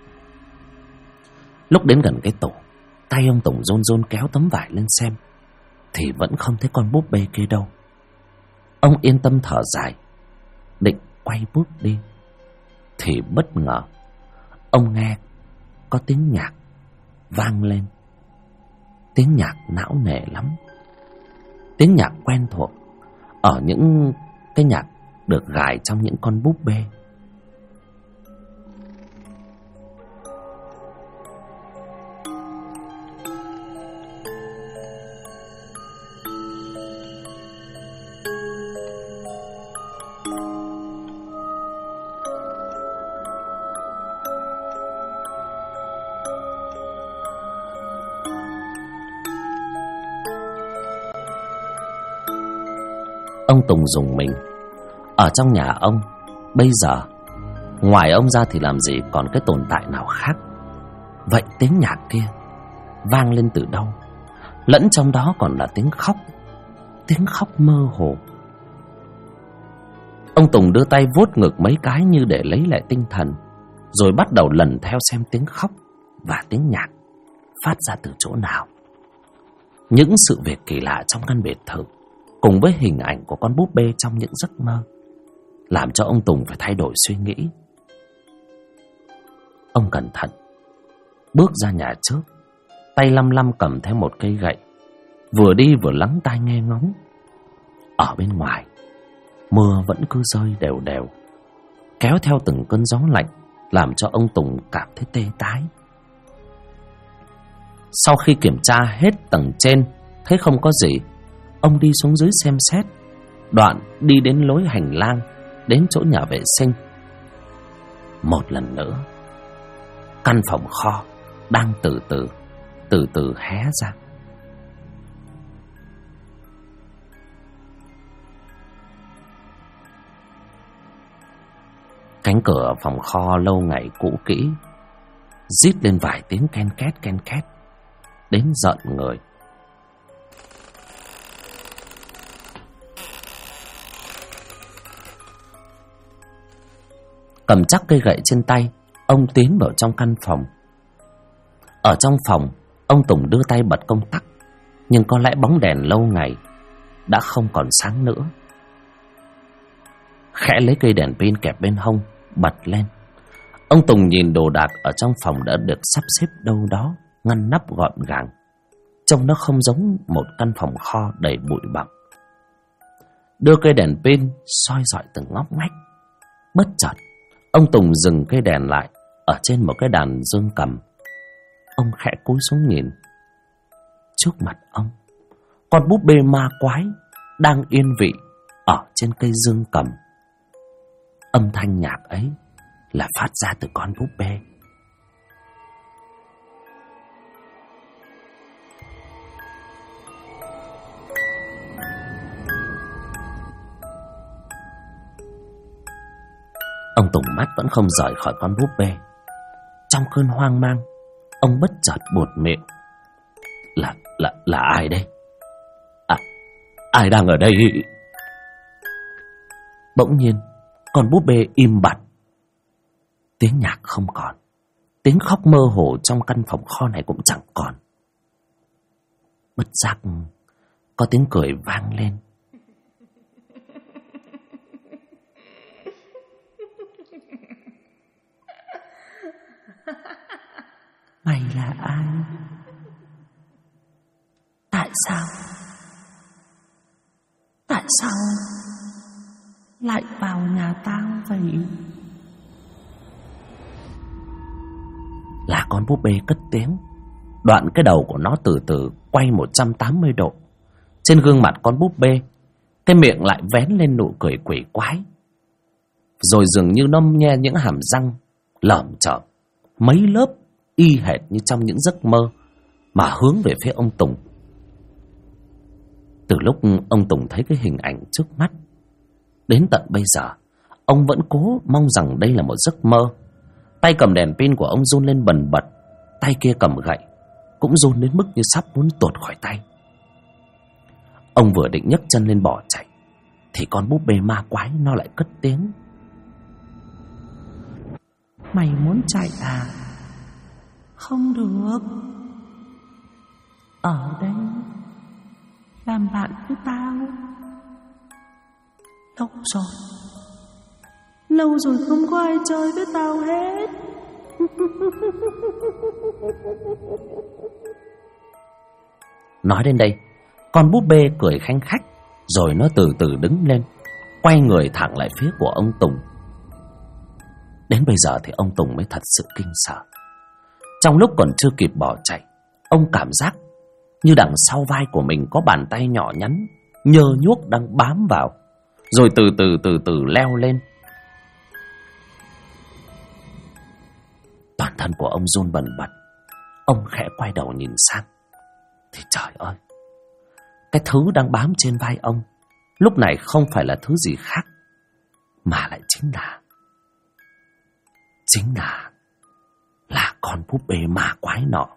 Lúc đến gần cái tủ, tay ông Tùng run run kéo tấm vải lên xem, thì vẫn không thấy con búp bê kia đâu. Ông yên tâm thở dài, định quay bước đi, thì bất ngờ ông nghe có tiếng nhạc vang lên. Tiếng nhạc não nề lắm, tiếng nhạc quen thuộc ở những cái nhạc được gài trong những con búp bê. Ông Tùng rùng mình. Ở trong nhà ông bây giờ, ngoài ông ra thì làm gì còn cái tồn tại nào khác. Vậy tiếng nhạc kia vang lên từ đâu? Lẫn trong đó còn là tiếng khóc mơ hồ. Ông Tùng đưa tay vuốt ngực mấy cái như để lấy lại tinh thần, rồi bắt đầu lần theo xem tiếng khóc và tiếng nhạc phát ra từ chỗ nào. Những sự việc kỳ lạ trong căn biệt thự cùng với hình ảnh của con búp bê trong những giấc mơ làm cho ông Tùng phải thay đổi suy nghĩ. Ông cẩn thận bước ra nhà trước, tay lăm lăm cầm theo một cây gậy, vừa đi vừa lắng tai nghe ngóng. Ở bên ngoài, mưa vẫn cứ rơi đều đều, kéo theo từng cơn gió lạnh, làm cho ông Tùng cảm thấy tê tái. Sau khi kiểm tra hết tầng trên, thấy không có gì, ông đi xuống dưới xem xét, đoạn đi đến lối hành lang, đến chỗ nhà vệ sinh. Một lần nữa, căn phòng kho đang từ từ hé ra. Cánh cửa phòng kho lâu ngày cũ kỹ rít lên vài tiếng ken két đến giận người. Cầm chắc cây gậy trên tay, ông tiến vào trong căn phòng. Ở trong phòng, ông Tùng đưa tay bật công tắc, nhưng có lẽ bóng đèn lâu ngày đã không còn sáng nữa. Khẽ lấy cây đèn pin kẹp bên hông, bật lên. Ông Tùng nhìn đồ đạc ở trong phòng đã được sắp xếp đâu đó, ngăn nắp gọn gàng, trông nó không giống một căn phòng kho đầy bụi bặm. Đưa cây đèn pin soi rọi từng ngóc ngách. Bất chợt, ông Tùng dừng cây đèn lại ở trên một cái đàn dương cầm. Ông khẽ cúi xuống nhìn. Trước mặt ông, con búp bê ma quái đang yên vị ở trên cây dương cầm. Âm thanh nhạc ấy là phát ra từ con búp bê. Ông Tùng mắt vẫn không rời khỏi con búp bê. Trong cơn hoang mang, ông bất chợt buột miệng. Là ai đây? Ai đang ở đây? Bỗng nhiên, con búp bê im bặt. Tiếng nhạc không còn, tiếng khóc mơ hồ trong căn phòng kho này cũng chẳng còn. Bất giác có tiếng cười vang lên. Mày là ai? Tại sao lại vào nhà tao vậy? Là con búp bê cất tiếng. Đoạn cái đầu của nó từ từ quay 180 độ. Trên gương mặt con búp bê, cái miệng lại vén lên nụ cười quỷ quái. Rồi dường như nó nhe những hàm răng lởm chởm mấy lớp, y hệt như trong những giấc mơ, mà hướng về phía ông Tùng. Từ lúc ông Tùng thấy cái hình ảnh trước mắt, đến tận bây giờ ông vẫn cố mong rằng đây là một giấc mơ. Tay cầm đèn pin của ông run lên bần bật, tay kia cầm gậy cũng run đến mức như sắp muốn tuột khỏi tay. Ông vừa định nhấc chân lên bỏ chạy thì con búp bê ma quái nó lại cất tiếng. Mày muốn chạy à? Không được. Ở đây làm bạn với tao. Lâu rồi không có ai chơi với tao hết. Nói đến đây, con búp bê cười khanh khách, rồi nó từ từ đứng lên, quay người thẳng lại phía của ông Tùng. Đến bây giờ thì ông Tùng mới thật sự kinh sợ. Trong lúc còn chưa kịp bỏ chạy, ông cảm giác như đằng sau vai của mình có bàn tay nhỏ nhắn nhơ nhuốc đang bám vào, rồi từ từ leo lên. Toàn thân của ông run bần bật. Ông khẽ quay đầu nhìn sang thì trời ơi, cái thứ đang bám trên vai ông lúc này không phải là thứ gì khác, mà lại chính là con búp bê ma quái nọ.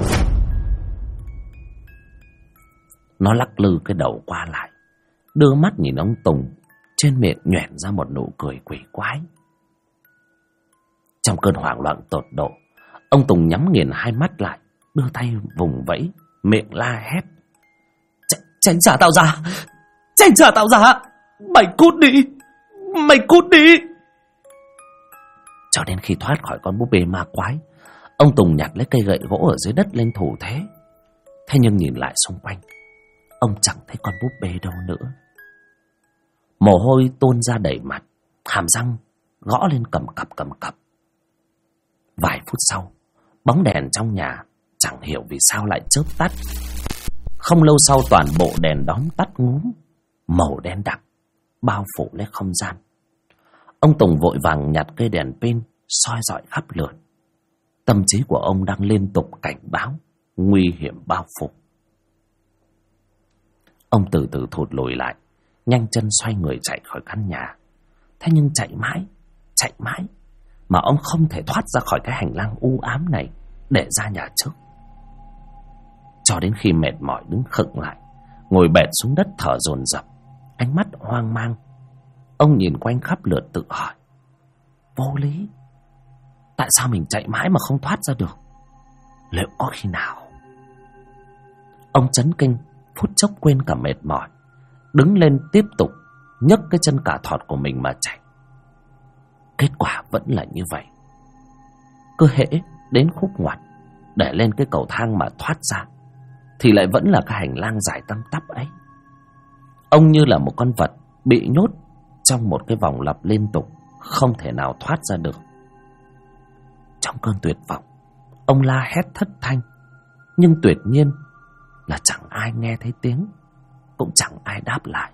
Nó lắc lư cái đầu qua lại, đưa mắt nhìn ông Tùng, trên miệng nhoẻn ra một nụ cười quỷ quái. Trong cơn hoảng loạn tột độ, ông Tùng nhắm nghiền hai mắt lại, đưa tay vùng vẫy, miệng la hét. Tránh trả tao ra! Tránh trả tao ra! Mày cút đi! Mày cút đi! Cho đến khi thoát khỏi con búp bê ma quái, ông Tùng nhặt lấy cây gậy gỗ ở dưới đất lên thủ thế. Thế nhưng nhìn lại xung quanh, ông chẳng thấy con búp bê đâu nữa. Mồ hôi tuôn ra đầy mặt, hàm răng gõ lên cầm cập. Vài phút sau, bóng đèn trong nhà chẳng hiểu vì sao lại chớp tắt. Không lâu sau, toàn bộ đèn đóm tắt ngúm, màu đen đặc bao phủ lên không gian. Ông Tùng vội vàng nhặt cây đèn pin soi rọi khắp lượt. Tâm trí của ông đang liên tục cảnh báo nguy hiểm bao phủ. Ông từ từ thụt lùi lại, nhanh chân xoay người chạy khỏi căn nhà. Thế nhưng chạy mãi mà ông không thể thoát ra khỏi cái hành lang u ám này để ra nhà trước. Cho đến khi mệt mỏi đứng khựng lại, ngồi bệt xuống đất thở dồn dập, ánh mắt hoang mang, ông nhìn quanh khắp lượt tự hỏi: vô lý, tại sao mình chạy mãi mà không thoát ra được? Liệu có khi nào? Ông chấn kinh, phút chốc quên cả mệt mỏi, đứng lên tiếp tục nhấc cái chân cả thọt của mình mà chạy. Kết quả vẫn là như vậy. Cứ hễ đến khúc ngoặt để lên cái cầu thang mà thoát ra thì lại vẫn là cái hành lang dài tăm tắp ấy. Ông như là một con vật bị nhốt trong một cái vòng lặp liên tục, không thể nào thoát ra được. Trong cơn tuyệt vọng, Ông la hét thất thanh, nhưng tuyệt nhiên là chẳng ai nghe thấy tiếng, cũng chẳng ai đáp lại.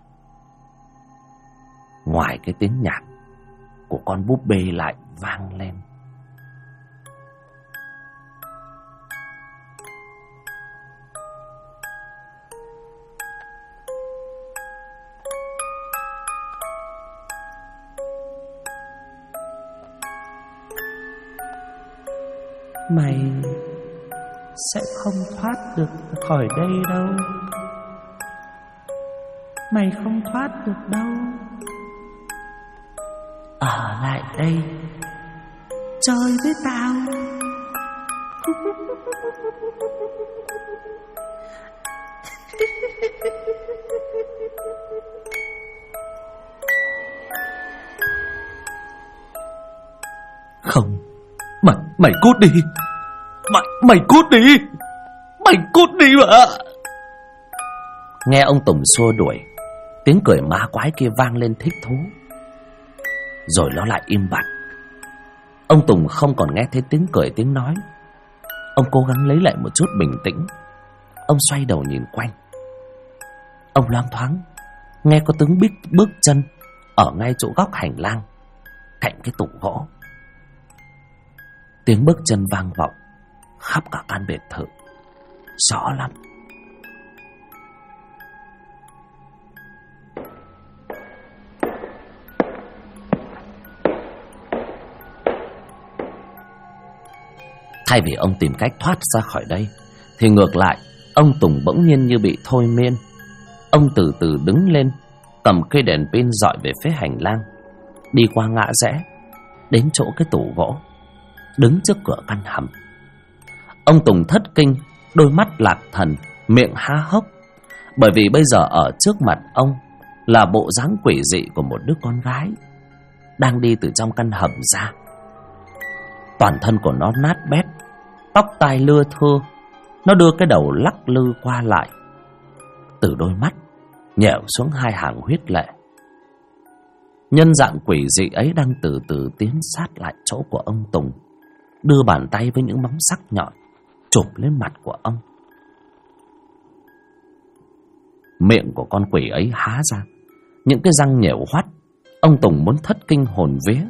Ngoài cái tiếng nhạc của con búp bê lại vang lên. Mày sẽ không thoát được khỏi đây đâu. Mày không thoát được đâu. Ở lại đây chơi với tao. Không, mày cút đi. Mày cút đi. Mày cút đi mà. Nghe ông Tùng xua đuổi, tiếng cười ma quái kia vang lên thích thú, rồi nó lại im bặt. Ông Tùng không còn nghe thấy tiếng cười tiếng nói. Ông cố gắng lấy lại một chút bình tĩnh. Ông xoay đầu nhìn quanh. Ông loáng thoáng nghe có tiếng bước chân ở ngay chỗ góc hành lang cạnh cái tủ gỗ. Tiếng bước chân vang vọng khắp cả căn biệt thự, rõ lắm. Thay vì ông tìm cách thoát ra khỏi đây, thì ngược lại, ông Tùng bỗng nhiên như bị thôi miên. Ông từ từ đứng lên, cầm cây đèn pin dọi về phía hành lang, đi qua ngã rẽ, đến chỗ cái tủ gỗ, đứng trước cửa căn hầm. Ông Tùng thất kinh, đôi mắt lạc thần, miệng há hốc, bởi vì bây giờ ở trước mặt ông là bộ dáng quỷ dị của một đứa con gái đang đi từ trong căn hầm ra. Toàn thân của nó nát bét, tóc tai lưa thưa, nó đưa cái đầu lắc lư qua lại. Từ đôi mắt nhẻo xuống hai hàng huyết lệ. Nhân dạng quỷ dị ấy đang từ từ tiến sát lại chỗ của ông Tùng, đưa bàn tay với những móng sắc nhọn chụp lên mặt của ông. Miệng của con quỷ ấy há ra, những cái răng nhẻo hoắt. Ông Tùng muốn thất kinh hồn vía.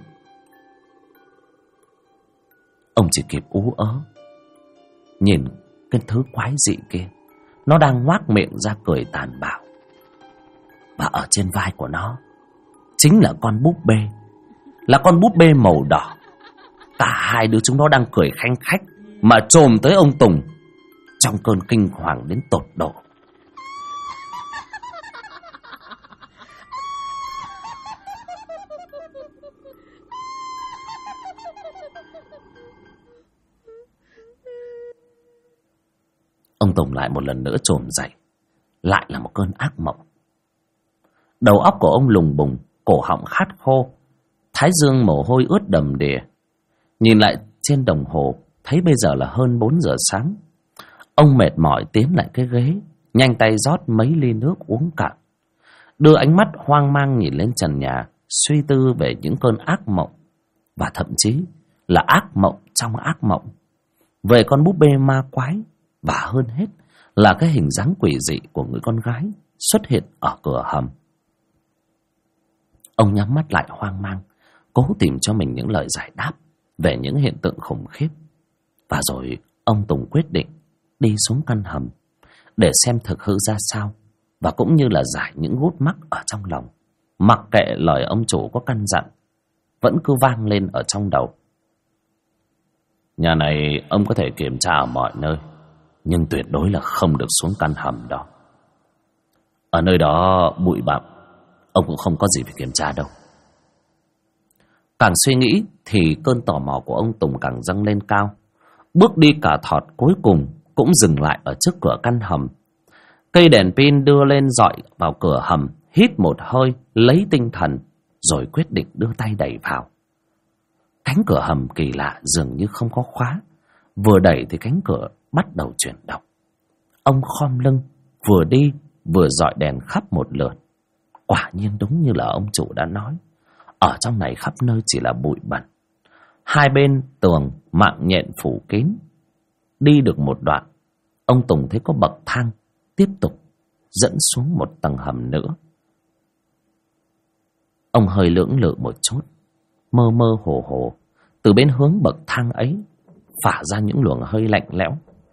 Ông chỉ kịp ú ớ nhìn cái thứ quái dị kia. Nó đang ngoác miệng ra cười tàn bạo, và ở trên vai của nó chính là con búp bê, là con búp bê màu đỏ. Cả hai đứa chúng nó đang cười khanh khách mà chồm tới ông Tùng trong cơn kinh hoàng đến tột độ. Ông Tùng lại một lần nữa chồm dậy, lại là một cơn ác mộng. Đầu óc của ông lùng bùng, cổ họng khát khô, thái dương mồ hôi ướt đầm đìa. Nhìn lại trên đồng hồ, thấy bây giờ là hơn 4 giờ sáng. Ông mệt mỏi tiến lại cái ghế, nhanh tay rót mấy ly nước uống cạn, đưa ánh mắt hoang mang nhìn lên trần nhà, suy tư về những cơn ác mộng, và thậm chí là ác mộng trong ác mộng, về con búp bê ma quái, và hơn hết là cái hình dáng quỷ dị của người con gái xuất hiện ở cửa hầm. Ông nhắm mắt lại hoang mang, cố tìm cho mình những lời giải đáp về những hiện tượng khủng khiếp. Và rồi ông Tùng quyết định đi xuống căn hầm để xem thực hư ra sao, và cũng như là giải những gút mắc ở trong lòng, mặc kệ lời ông chủ có căn dặn vẫn cứ vang lên ở trong đầu. Nhà này ông có thể kiểm tra ở mọi nơi, nhưng tuyệt đối là không được xuống căn hầm đó. Ở nơi đó bụi bặm, ông cũng không có gì phải kiểm tra đâu. Càng suy nghĩ thì cơn tò mò của ông Tùng càng dâng lên cao. Bước đi cả thọt cuối cùng cũng dừng lại ở trước cửa căn hầm. Cây đèn pin đưa lên dọi vào cửa hầm, hít một hơi lấy tinh thần, rồi quyết định đưa tay đẩy vào. Cánh cửa hầm kỳ lạ dường như không có khóa. Vừa đẩy thì cánh cửa bắt đầu chuyển động. Ông khom lưng, vừa đi vừa dọi đèn khắp một lượt. Quả nhiên đúng như là ông chủ đã nói, ở trong này khắp nơi chỉ là bụi bẩn. Hai bên tường mạng nhện phủ kín, Đi được một đoạn, ông Tùng thấy có bậc thang tiếp tục dẫn xuống một tầng hầm nữa. Ông hơi lưỡng lự một chút, mơ mơ hồ hồ, từ bên hướng bậc thang ấy phả ra những luồng hơi lạnh lẽo.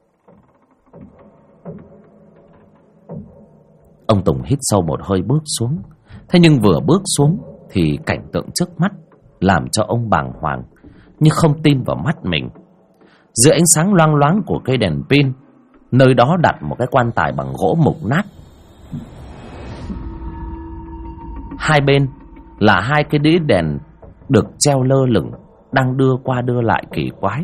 Ông Tùng hít sâu một hơi bước xuống. Thế nhưng vừa bước xuống thì cảnh tượng trước mắt làm cho ông bàng hoàng, như không tin vào mắt mình. Dưới ánh sáng loang loáng của cây đèn pin, nơi đó đặt một cái quan tài bằng gỗ mục nát. Hai bên là hai cái đĩa đèn được treo lơ lửng, đang đưa qua đưa lại kỳ quái.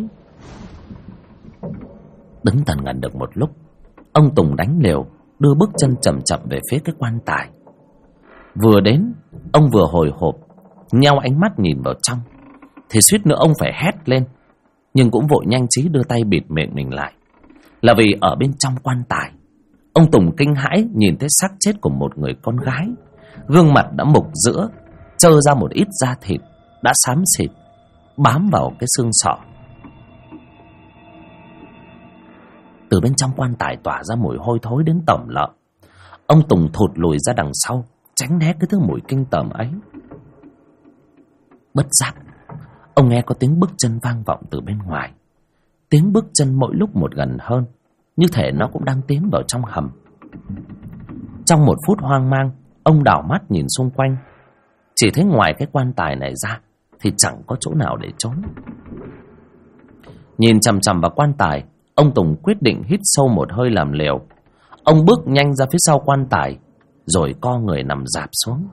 Đứng tần ngần được một lúc, ông Tùng đánh liều đưa bước chân chậm chậm về phía cái quan tài. Vừa đến, ông vừa hồi hộp nheo ánh mắt nhìn vào trong, thì suýt nữa ông phải hét lên, nhưng cũng vội nhanh trí đưa tay bịt miệng mình lại. Là vì ở bên trong quan tài, ông Tùng kinh hãi nhìn thấy xác chết của một người con gái. Gương mặt đã mục giữa, trơ ra một ít da thịt đã xám xịt bám vào cái xương sọ. Từ bên trong quan tài tỏa ra mùi hôi thối đến tởm lợm. Ông Tùng thụt lùi ra đằng sau, tránh né cái thứ mùi kinh tởm ấy. Bất giác, ông nghe có tiếng bước chân vang vọng từ bên ngoài. Tiếng bước chân mỗi lúc một gần hơn, như thể nó cũng đang tiến vào trong hầm. Trong một phút hoang mang, ông đảo mắt nhìn xung quanh. Chỉ thấy ngoài cái quan tài này ra thì chẳng có chỗ nào để trốn. Nhìn chằm chằm vào quan tài, ông Tùng quyết định hít sâu một hơi làm liều. Ông bước nhanh ra phía sau quan tài, rồi co người nằm rạp xuống.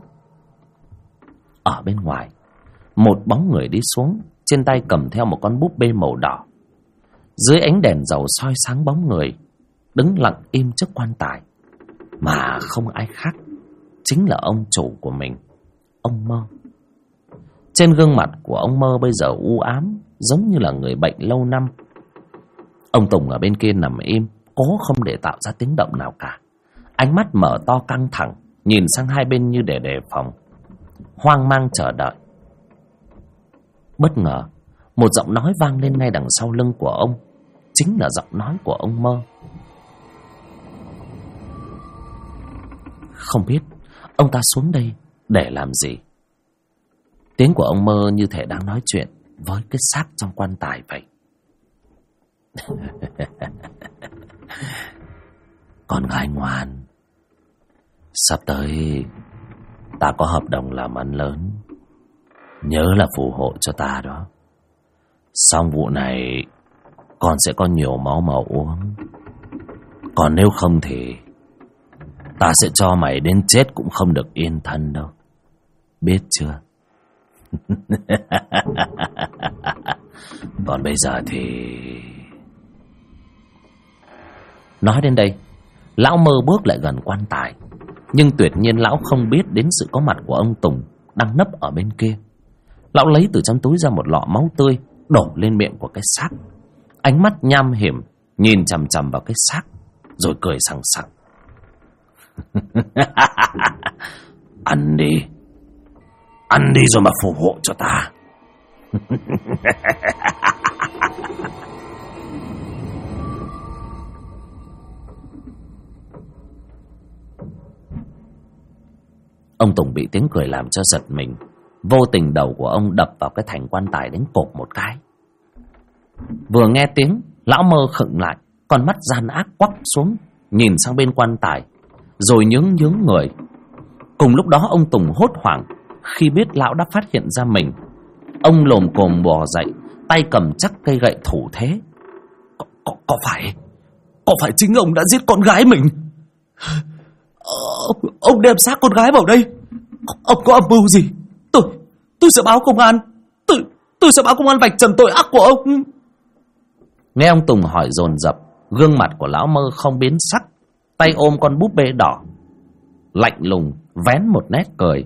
Ở bên ngoài, một bóng người đi xuống, trên tay cầm theo một con búp bê màu đỏ. Dưới ánh đèn dầu soi sáng bóng người đứng lặng im trước quan tài, mà không ai khác, chính là ông chủ của mình, ông Mơ. Trên gương mặt của ông Mơ bây giờ u ám, giống như là người bệnh lâu năm. Ông Tùng ở bên kia nằm im, cố không để tạo ra tiếng động nào cả. Ánh mắt mở to căng thẳng, nhìn sang hai bên như để đề phòng, hoang mang chờ đợi. Bất ngờ, một giọng nói vang lên ngay đằng sau lưng của ông, chính là giọng nói của ông Mơ. Không biết ông ta xuống đây để làm gì. Tiếng của ông Mơ như thể đang nói chuyện với cái xác trong quan tài vậy. Con gái ngoan, sắp tới ta có hợp đồng làm ăn lớn, nhớ là phù hộ cho ta đó. Xong vụ này con sẽ có nhiều máu mà uống. Còn nếu không thì ta sẽ cho mày đến chết cũng không được yên thân đâu, biết chưa? Còn bây giờ thì... Nói đến đây, lão Mơ bước lại gần quan tài, nhưng tuyệt nhiên lão không biết đến sự có mặt của ông Tùng đang nấp ở bên kia. Lão lấy từ trong túi ra một lọ máu tươi, đổ lên miệng của cái xác. Ánh mắt nham hiểm nhìn chằm chằm vào cái xác, rồi cười sằng sặc. Ăn đi, ăn đi rồi mà phù hộ cho ta. Ông Tùng bị tiếng cười làm cho giật mình. Vô tình đầu của ông đập vào cái thành quan tài đánh cộp một cái. Vừa nghe tiếng, lão Mơ khựng lại, con mắt gian ác quắp xuống, nhìn sang bên quan tài, rồi nhướng người. Cùng lúc đó ông Tùng hốt hoảng khi biết lão đã phát hiện ra mình. Ông lồm cồm bò dậy, tay cầm chắc cây gậy thủ thế. Có phải chính ông đã giết con gái mình? Ông đem xác con gái vào đây. Ông có âm mưu gì? Tôi sẽ báo công an. Tôi sẽ báo công an vạch trần tội ác của ông. Nghe ông Tùng hỏi dồn dập, gương mặt của lão Mơ không biến sắc, tay ôm con búp bê đỏ, lạnh lùng vén một nét cười.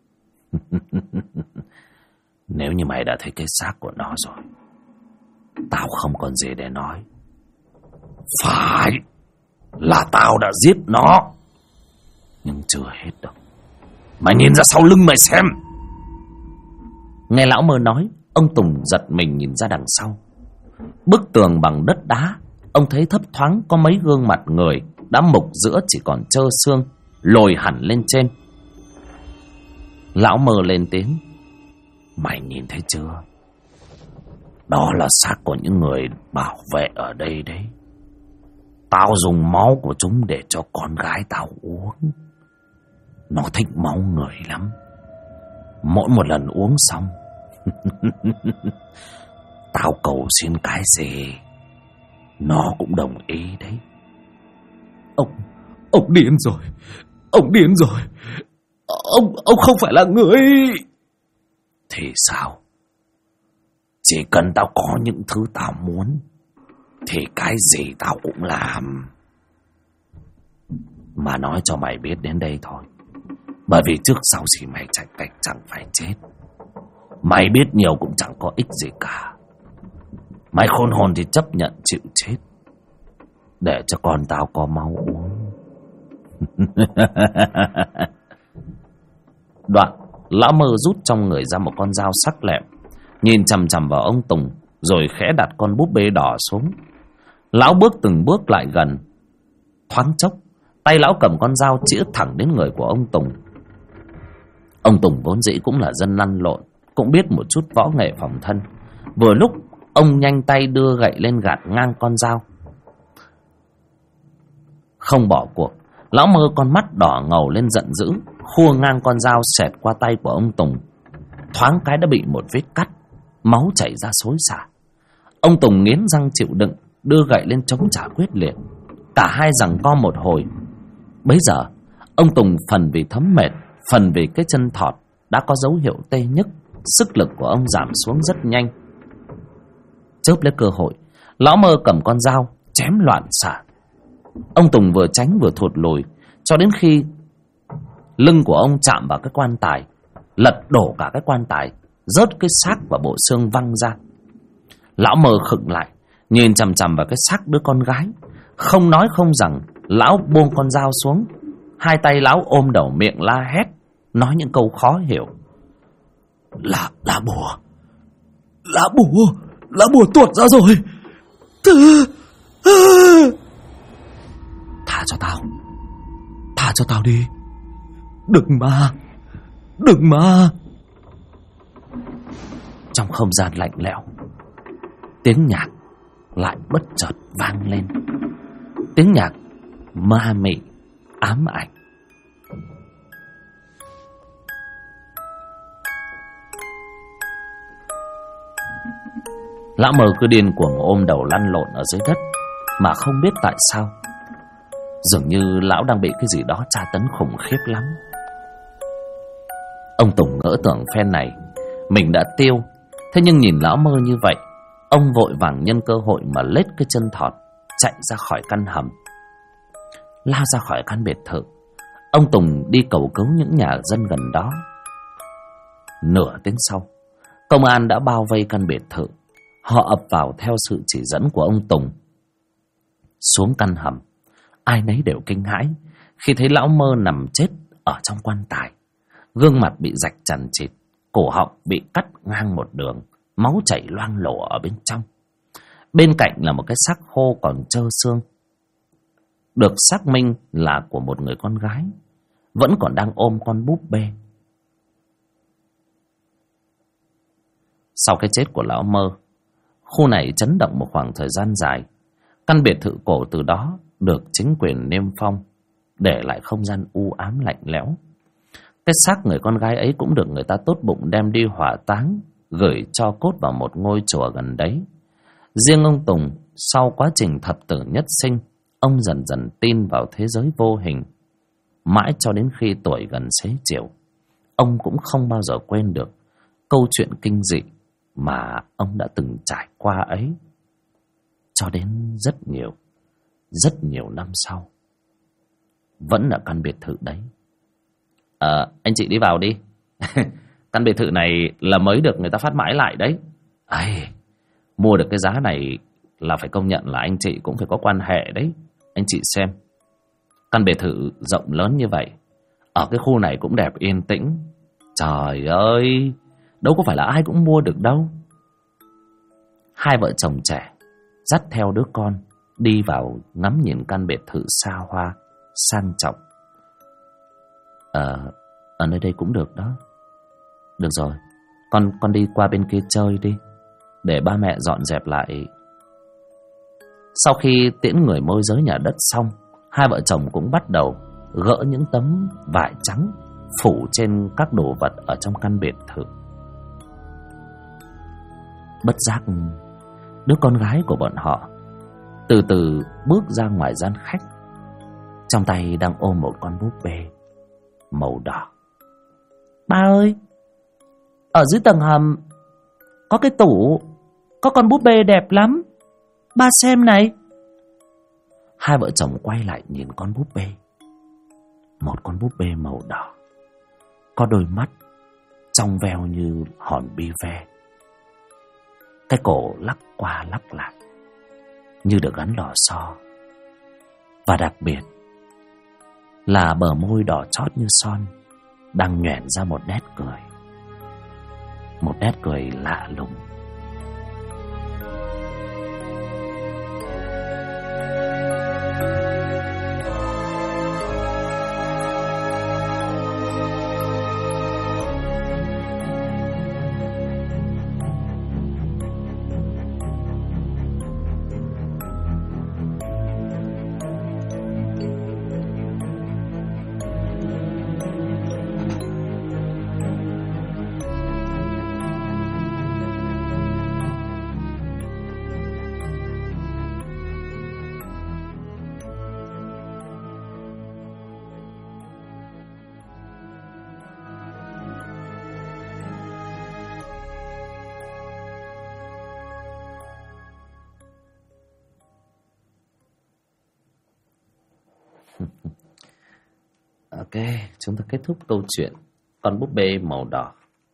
Nếu như mày đã thấy cái xác của nó rồi, tao không còn gì để nói. Phải là tao đã giết nó, nhưng chưa hết đâu. Mày nhìn ra sau lưng mày xem. Nghe lão Mơ nói, ông Tùng giật mình nhìn ra đằng sau. Bức tường bằng đất đá ông thấy thấp thoáng có mấy gương mặt người đã mục giữa chỉ còn trơ xương, lồi hẳn lên trên. Lão Mơ lên tiếng: "Mày nhìn thấy chưa? Đó là xác của những người bảo vệ ở đây đấy. Tao dùng máu của chúng để cho con gái tao uống. Nó thích máu người lắm. Mỗi một lần uống xong tao cầu xin cái gì nó cũng đồng ý đấy." Ông điên rồi. Ông điên rồi. Ông không phải là người. Thì sao? Chỉ cần tao có những thứ tao muốn thì cái gì tao cũng làm. Mà nói cho mày biết đến đây thôi, bởi vì trước sau gì mày chẳng phải chết. Mày biết nhiều cũng chẳng có ích gì cả. Mày khôn hồn thì chấp nhận chịu chết để cho con tao có máu uống. Đoạn Lão Mơ rút trong người ra một con dao sắc lẹm, nhìn chằm chằm vào ông Tùng, rồi khẽ đặt con búp bê đỏ xuống. Lão bước từng bước lại gần. Thoáng chốc, tay lão cầm con dao chĩa thẳng đến người của ông Tùng. Ông Tùng vốn dĩ cũng là dân lăn lộn, cũng biết một chút võ nghệ phòng thân. Vừa lúc ông nhanh tay đưa gậy lên gạt ngang con dao. Không bỏ cuộc, Lão Mơ con mắt đỏ ngầu lên giận dữ, khua ngang con dao xẹt qua tay của ông Tùng. Thoáng cái đã bị một vết cắt, máu chảy ra xối xả. Ông Tùng nghiến răng chịu đựng, đưa gậy lên chống trả quyết liệt. Cả hai giằng co một hồi. Bấy giờ ông Tùng phần vì thấm mệt, phần vì cái chân thọt đã có dấu hiệu tê nhức, sức lực của ông giảm xuống rất nhanh. Chớp lấy cơ hội, Lão Mơ cầm con dao chém loạn xạ. Ông Tùng vừa tránh vừa thụt lùi, cho đến khi lưng của ông chạm vào cái quan tài, lật đổ cả cái quan tài, rớt cái xác và bộ xương văng ra. Lão Mơ khựng lại, nhìn chằm chằm vào cái xác đứa con gái. Không nói không rằng, lão buông con dao xuống. Hai tay lão ôm đầu miệng la hét, nói những câu khó hiểu. Lá bùa tuột ra rồi. Tha cho tao đi. Đừng mà. Trong không gian lạnh lẽo, tiếng nhạc lại bất chợt vang lên. Tiếng nhạc ma mị ám ảnh. Lão Mơ cứ điên cuồng ôm đầu lăn lộn ở dưới đất, mà không biết tại sao. Dường như lão đang bị cái gì đó tra tấn khủng khiếp lắm. Ông Tùng ngỡ tưởng phen này mình đã tiêu. Thế nhưng nhìn Lão Mơ như vậy, ông vội vàng nhân cơ hội mà lết cái chân thọt, chạy ra khỏi căn hầm. Lao ra khỏi căn biệt thự, ông Tùng đi cầu cứu những nhà dân gần đó. Nửa tiếng sau, công an đã bao vây căn biệt thự. Họ ập vào theo sự chỉ dẫn của ông Tùng. Xuống căn hầm, ai nấy đều kinh hãi khi thấy Lão Mơ nằm chết ở trong quan tài. Gương mặt bị rạch chằng chịt, cổ họng bị cắt ngang một đường, máu chảy loang lổ ở bên trong. Bên cạnh là một cái xác khô còn trơ xương, được xác minh là của một người con gái, vẫn còn đang ôm con búp bê. Sau cái chết của Lão Mơ, khu này chấn động một khoảng thời gian dài. Căn biệt thự cổ từ đó được chính quyền niêm phong, để lại không gian u ám lạnh lẽo. Cái xác người con gái ấy cũng được người ta tốt bụng đem đi hỏa táng, gửi tro cốt vào một ngôi chùa gần đấy. Riêng ông Tùng, sau quá trình thập tử nhất sinh, ông dần dần tin vào thế giới vô hình. Mãi cho đến khi tuổi gần xế chiều, ông cũng không bao giờ quên được câu chuyện kinh dị mà ông đã từng trải qua ấy. Cho đến rất nhiều năm sau, vẫn ở căn biệt thự đấy. Anh chị đi vào đi. Căn biệt thự này là mới được người ta phát mãi lại đấy. Mua được cái giá này là phải công nhận là anh chị cũng phải có quan hệ đấy. Anh chị xem, căn biệt thự rộng lớn như vậy, ở cái khu này cũng đẹp yên tĩnh. Trời ơi, đâu có phải là ai cũng mua được đâu. Hai vợ chồng trẻ dắt theo đứa con đi vào ngắm nhìn căn biệt thự xa hoa, sang trọng. Ở nơi đây cũng được đó. Được rồi, con đi qua bên kia chơi đi, để ba mẹ dọn dẹp lại. Sau khi tiễn người môi giới nhà đất xong, hai vợ chồng cũng bắt đầu gỡ những tấm vải trắng phủ trên các đồ vật ở trong căn biệt thự. Bất giác, đứa con gái của bọn họ từ từ bước ra ngoài gian khách, trong tay đang ôm một con búp bê màu đỏ. Ba ơi, ở dưới tầng hầm có cái tủ, có con búp bê đẹp lắm, ba xem này. Hai vợ chồng quay lại nhìn con búp bê. Một con búp bê màu đỏ, có đôi mắt trong veo như hòn bi ve, cái cổ lắc qua lắc lại như được gắn lò xo, và đặc biệt là bờ môi đỏ chót như son đang nhoẻn ra một nét cười, một nét cười lạ lùng. Ok, chúng ta kết thúc câu chuyện con búp bê màu đỏ.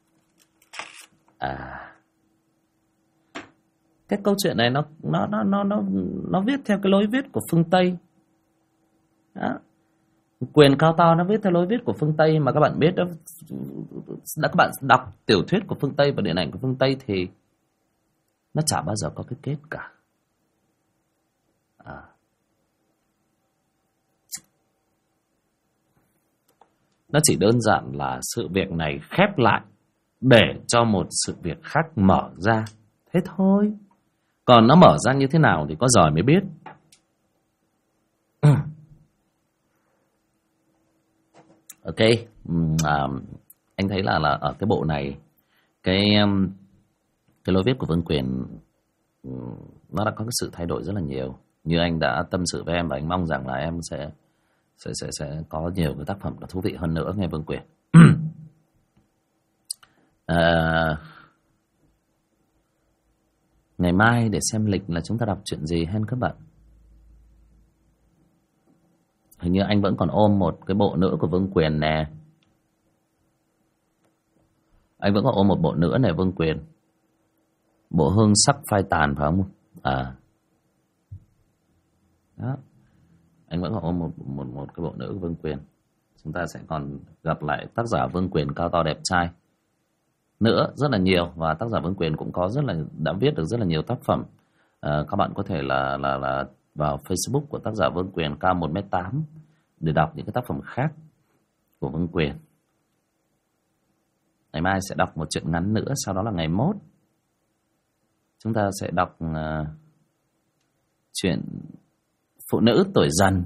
Cái câu chuyện này nó viết theo cái lối viết của phương Tây. Đó. Quyền cao to nó viết theo lối viết của phương Tây, mà các bạn biết đó, các bạn đọc tiểu thuyết của phương Tây và điện ảnh của phương Tây thì nó chả bao giờ có cái kết cả. Nó chỉ đơn giản là sự việc này khép lại để cho một sự việc khác mở ra, thế thôi. Còn nó mở ra như thế nào thì có giỏi mới biết. Ok, anh thấy là ở cái bộ này cái lối viết của Vương Quyền nó đã có cái sự thay đổi rất là nhiều. Như anh đã tâm sự với em, và anh mong rằng là em sẽ có nhiều cái tác phẩm thú vị hơn nữa nghe Vương Quyền. Ngày mai để xem lịch là chúng ta đọc chuyện gì hen các bạn. Hình như anh vẫn còn ôm một cái bộ nữa của Vương Quyền nè. Anh vẫn còn ôm một bộ nữa này Vương Quyền. Bộ Hương Sắc Phai Tàn phải không? Đó. Anh vẫn còn ôm một cái bộ nữa của Vương Quyền. Chúng ta sẽ còn gặp lại tác giả Vương Quyền cao to đẹp trai nữa rất là nhiều. Và tác giả Vương Quyền cũng đã viết được rất là nhiều tác phẩm. Các bạn có thể là vào Facebook của tác giả Vương Quyền cao 1m8 để đọc những cái tác phẩm khác của Vương Quyền. Ngày mai sẽ đọc một chuyện ngắn nữa, sau đó là ngày mốt chúng ta sẽ đọc chuyện Phụ Nữ Tuổi Dần.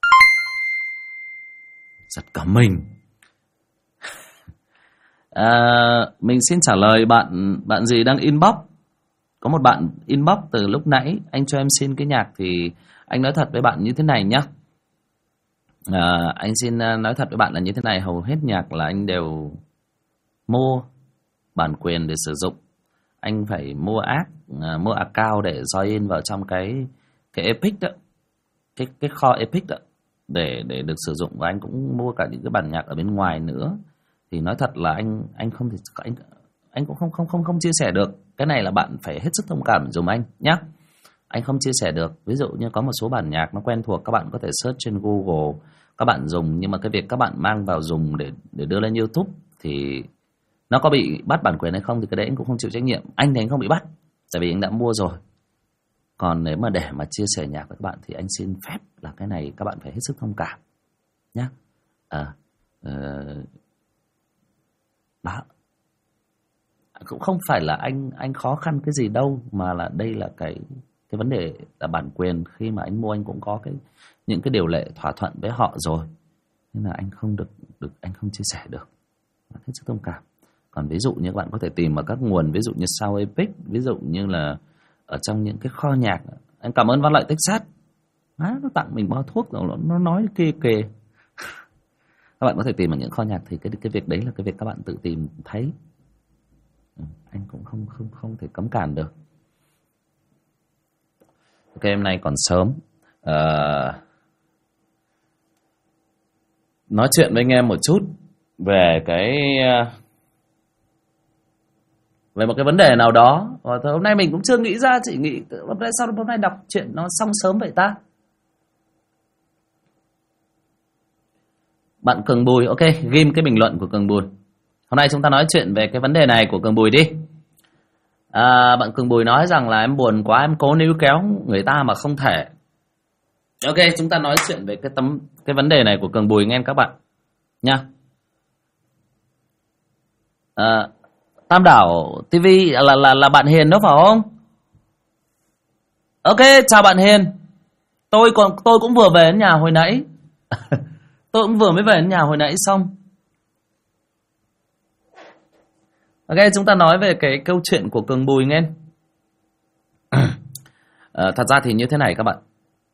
Giật cả mình. Mình xin trả lời bạn gì đang inbox. Có một bạn inbox từ lúc nãy, anh cho em xin cái nhạc thì anh nói thật với bạn như thế này nhá. Anh xin nói thật với bạn là như thế này, hầu hết nhạc là anh đều mua bản quyền để sử dụng. Anh phải mua account để join vào trong cái Epic đó, cái kho Epic đó để được sử dụng, và anh cũng mua cả những cái bản nhạc ở bên ngoài nữa. Thì nói thật là anh không thể anh cũng không chia sẻ được. Cái này là bạn phải hết sức thông cảm dùm anh nhé. Anh không chia sẻ được. Ví dụ như có một số bản nhạc nó quen thuộc, các bạn có thể search trên Google, các bạn dùng, nhưng mà cái việc các bạn mang vào dùng để đưa lên YouTube thì nó có bị bắt bản quyền hay không thì cái đấy anh cũng không chịu trách nhiệm. Anh thì anh không bị bắt, tại vì anh đã mua rồi. Còn nếu mà để mà chia sẻ nhạc với các bạn thì anh xin phép là cái này các bạn phải hết sức thông cảm nhé. Đó, cũng không phải là anh khó khăn cái gì đâu, mà là đây là cái vấn đề là bản quyền. Khi mà anh mua anh cũng có những cái điều lệ thỏa thuận với họ rồi, nên là anh không được anh không chia sẻ được, hết sức thông cảm. Còn ví dụ như các bạn có thể tìm ở các nguồn, ví dụ như Sound Epic, ví dụ như là ở trong những cái kho nhạc. Anh cảm ơn Văn Lợi Texas, nó tặng mình bao thuốc rồi nó nói kê kề. Các bạn có thể tìm ở những kho nhạc, thì cái việc đấy là cái việc các bạn tự tìm thấy. Anh cũng không thể cấm cản được. Ok, hôm nay còn sớm. Nói chuyện với anh em một chút về về một cái vấn đề nào đó. Hôm nay mình cũng chưa nghĩ ra, chỉ nghĩ sao hôm nay đọc chuyện nó xong sớm vậy ta. Bạn Cường Bùi, ok, ghim cái bình luận của Cường Bùi. Hôm nay chúng ta nói chuyện về cái vấn đề này của Cường Bùi đi. Bạn Cường Bùi nói rằng là em buồn quá, em cố níu kéo người ta mà không thể. Ok, chúng ta nói chuyện về cái vấn đề này của Cường Bùi nghe các bạn nha. Tam Đảo TV là bạn Hiền đó phải không? Ok, chào bạn Hiền. Tôi cũng vừa về đến nhà hồi nãy. Tôi cũng vừa mới về đến nhà hồi nãy xong. Ok, chúng ta nói về cái câu chuyện của Cường Bùi nghe. Thật ra thì như thế này các bạn.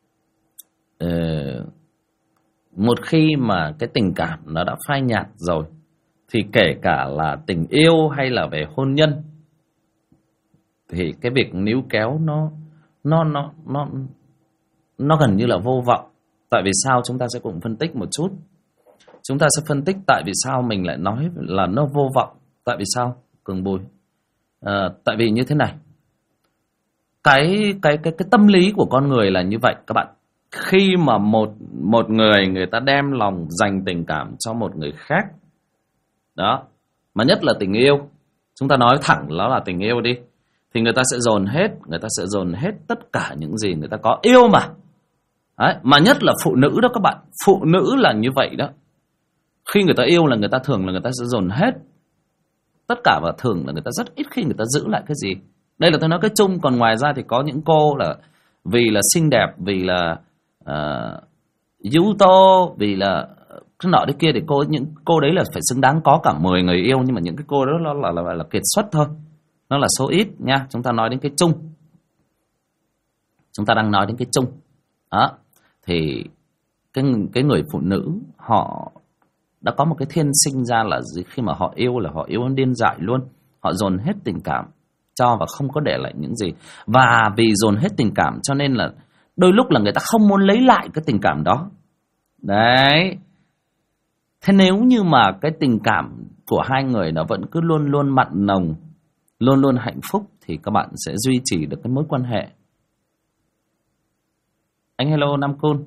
Một khi mà cái tình cảm nó đã phai nhạt rồi, thì kể cả là tình yêu hay là về hôn nhân, thì cái việc níu kéo nó gần như là vô vọng. Tại vì sao? Chúng ta sẽ cùng phân tích một chút. Chúng ta sẽ phân tích tại vì sao mình lại nói là nó vô vọng. Tại vì sao, Cường Bùi? Tại vì như thế này. Cái tâm lý của con người là như vậy các bạn. Khi mà một người ta đem lòng dành tình cảm cho một người khác, đó, mà nhất là tình yêu, chúng ta nói thẳng nó là tình yêu đi, thì người ta sẽ dồn hết tất cả những gì người ta có. Yêu mà. Đấy, mà nhất là phụ nữ đó các bạn. Phụ nữ là như vậy đó. Khi người ta yêu là người ta thường là người ta sẽ dồn hết tất cả, và thường là người ta rất ít khi người ta giữ lại cái gì. Đây là tôi nói cái chung. Còn ngoài ra thì có những cô là vì là xinh đẹp, vì là ưu tô, vì là cái nọ đấy kia, thì những cô đấy là phải xứng đáng có cả 10 người yêu. Nhưng mà những cái cô đó là kiệt xuất thôi, nó là số ít nha. Chúng ta nói đến cái chung. Chúng ta đang nói đến cái chung đó. Thì cái người phụ nữ họ đã có một cái thiên sinh ra là khi mà họ yêu là họ yêu điên dại luôn. Họ dồn hết tình cảm cho và không có để lại những gì. Và vì dồn hết tình cảm cho nên là đôi lúc là người ta không muốn lấy lại cái tình cảm đó. Đấy. Thế nếu như mà cái tình cảm của hai người nó vẫn cứ luôn luôn mặn nồng, luôn luôn hạnh phúc, thì các bạn sẽ duy trì được cái mối quan hệ. Anh hello Nam Côn.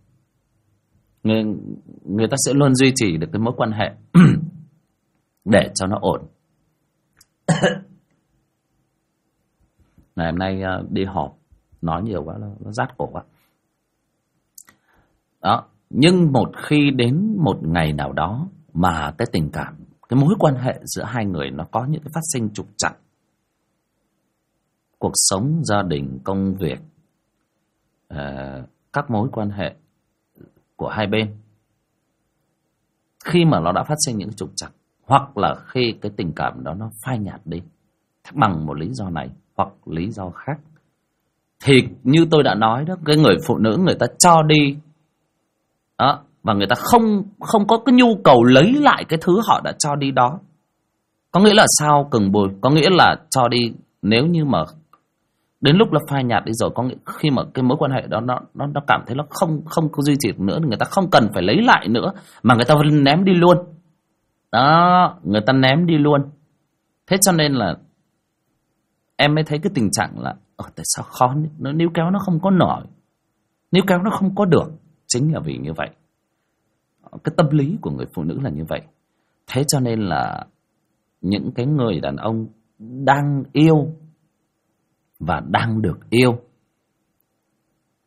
Người ta sẽ luôn duy trì được cái mối quan hệ để cho nó ổn. Ngày hôm nay đi họp nói nhiều quá, nó rát cổ quá. Đó. Nhưng một khi đến một ngày nào đó mà cái tình cảm, cái mối quan hệ giữa hai người nó có những cái phát sinh trục trặc, cuộc sống, gia đình, công việc, các mối quan hệ của hai bên, khi mà nó đã phát sinh những trục trặc, hoặc là khi cái tình cảm đó nó phai nhạt đi bằng một lý do này hoặc lý do khác, thì như tôi đã nói đó, cái người phụ nữ người ta cho đi đó, và người ta không có cái nhu cầu lấy lại cái thứ họ đã cho đi đó. Có nghĩa là sao, Cường Bùi? Có nghĩa là cho đi, nếu như mà đến lúc nó phai nhạt đi rồi, có nghĩa khi mà cái mối quan hệ đó nó cảm thấy nó không có duy trì được nữa, người ta không cần phải lấy lại nữa, mà người ta ném đi luôn. Đó, người ta ném đi luôn. Thế cho nên là em mới thấy cái tình trạng là tại sao khó, nó níu kéo nó không có nổi, níu kéo nó không có được. Chính là vì như vậy. Cái tâm lý của người phụ nữ là như vậy. Thế cho nên là những cái người đàn ông đang yêu và đang được yêu,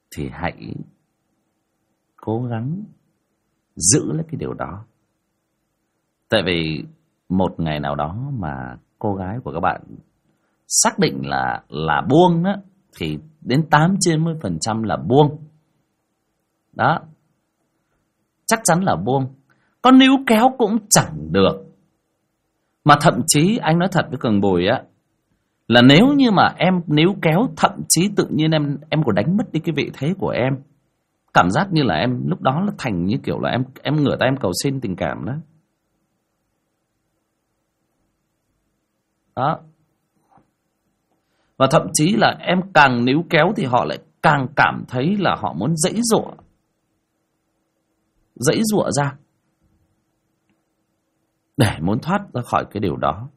thì hãy cố gắng giữ lấy cái điều đó. Tại vì một ngày nào đó mà cô gái của các bạn xác định là buông á, thì đến 80% là buông. Đó, chắc chắn là buông. Có níu kéo cũng chẳng được. Mà thậm chí anh nói thật với Cường Bùi á, là nếu như mà em níu kéo, thậm chí tự nhiên em có đánh mất đi cái vị thế của em. Cảm giác như là em lúc đó là thành như kiểu là em ngửa tay em cầu xin tình cảm đó. Đó. Và thậm chí là em càng níu kéo thì họ lại càng cảm thấy là họ muốn giãy giụa ra để muốn thoát ra khỏi cái điều đó.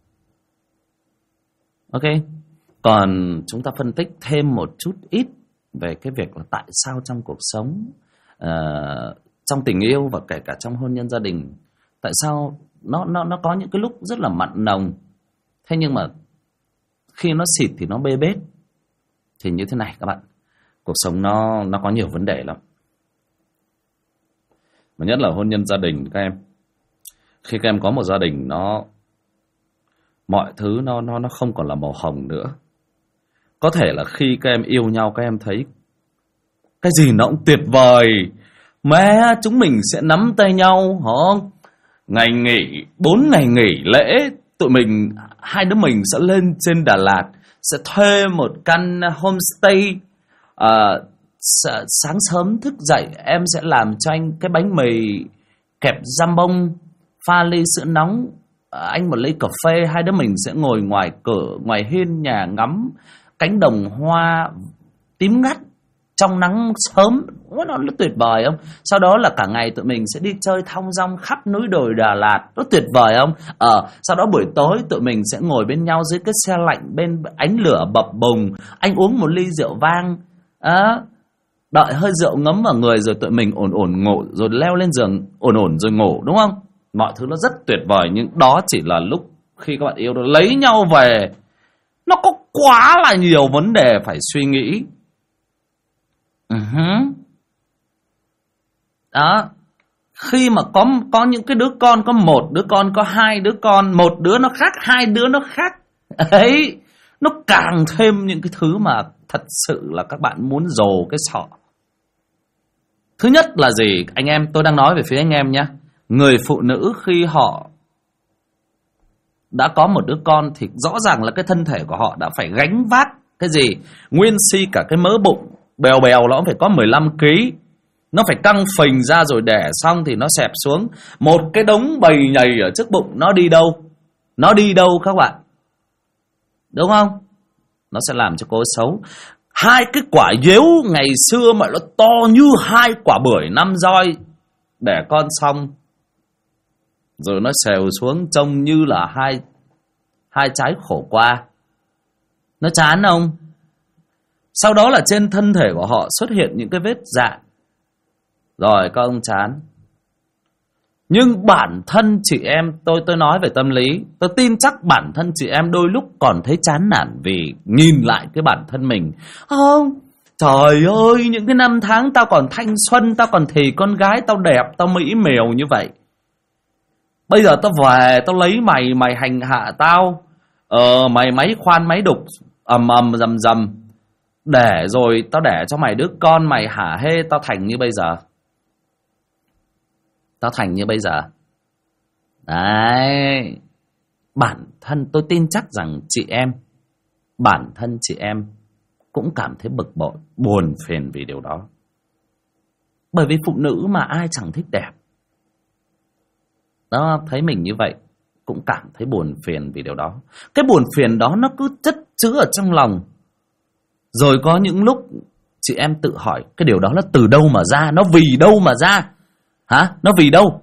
Ok. Còn chúng ta phân tích thêm một chút ít về cái việc là tại sao trong cuộc sống, trong tình yêu và kể cả trong hôn nhân gia đình, tại sao nó có những cái lúc rất là mặn nồng, thế nhưng mà khi nó xịt thì nó bê bết. Thì như thế này các bạn, cuộc sống nó có nhiều vấn đề lắm, mà nhất là hôn nhân gia đình các em. Khi các em có một gia đình, mọi thứ nó không còn là màu hồng nữa. Có thể là khi các em yêu nhau, các em thấy cái gì nó cũng tuyệt vời, mẹ chúng mình sẽ nắm tay nhau hả? Ngày nghỉ 4 ngày nghỉ lễ, tụi mình, hai đứa mình sẽ lên trên Đà Lạt, sẽ thuê một căn homestay. Sáng sớm thức dậy em sẽ làm cho anh cái bánh mì kẹp giam bông, pha ly sữa nóng, anh một ly cà phê. Hai đứa mình sẽ ngồi ngoài cửa, ngoài hiên nhà, ngắm cánh đồng hoa tím ngắt trong nắng sớm. Nó tuyệt vời không? Sau đó là cả ngày tụi mình sẽ đi chơi thong dong khắp núi đồi Đà Lạt. Nó tuyệt vời không? Sau đó buổi tối tụi mình sẽ ngồi bên nhau dưới cái xe lạnh, bên ánh lửa bập bùng. Anh uống một ly rượu vang, đợi hơi rượu ngấm vào người, rồi tụi mình ổn ngủ, rồi leo lên giường ổn rồi ngủ, đúng không? Mọi thứ nó rất tuyệt vời, nhưng đó chỉ là lúc khi các bạn yêu, lấy nhau về nó có quá là nhiều vấn đề phải suy nghĩ. Đó. Khi mà có những cái đứa con, có một đứa con, có hai đứa con, một đứa nó khác, hai đứa nó khác ấy, nó càng thêm những cái thứ mà thật sự là các bạn muốn rồ cái sọ. Thứ nhất là gì? Anh em, tôi đang nói về phía anh em nhé. Người phụ nữ khi họ đã có một đứa con thì rõ ràng là cái thân thể của họ đã phải gánh vác cái gì? Nguyên si cả cái mớ bụng bèo nó cũng phải có 15 kg. Nó phải căng phình ra, rồi đẻ xong thì nó xẹp xuống. Một cái đống bầy nhầy ở trước bụng, nó đi đâu? Nó đi đâu các bạn? Đúng không? Nó sẽ làm cho cô xấu. Hai cái quả dếu ngày xưa mà nó to như hai quả bưởi 5 roi, đẻ con xong rồi nó xèo xuống trông như là hai trái khổ qua. Nó chán không? Sau đó là trên thân thể của họ xuất hiện những cái vết rạn. Rồi các ông chán. Nhưng bản thân chị em, tôi nói về tâm lý, tôi tin chắc bản thân chị em đôi lúc còn thấy chán nản vì nhìn lại cái bản thân mình. Không, trời ơi, những cái năm tháng tao còn thanh xuân, tao còn thì con gái, tao đẹp, tao mỹ miều như vậy. Bây giờ tao về, tao lấy mày hành hạ tao. Mày máy khoan máy đục, ầm rầm. Để rồi tao đẻ cho mày đứa con, mày hả hê, tao thành như bây giờ. Đấy. Bản thân tôi tin chắc rằng bản thân chị em cũng cảm thấy bực bội, buồn phiền vì điều đó. Bởi vì phụ nữ mà ai chẳng thích đẹp. Đó, thấy mình như vậy cũng cảm thấy buồn phiền vì điều đó. Cái buồn phiền đó nó cứ chất chứa ở trong lòng. Rồi có những lúc chị em tự hỏi cái điều đó là từ đâu mà ra, nó vì đâu mà ra? Hả? Nó vì đâu?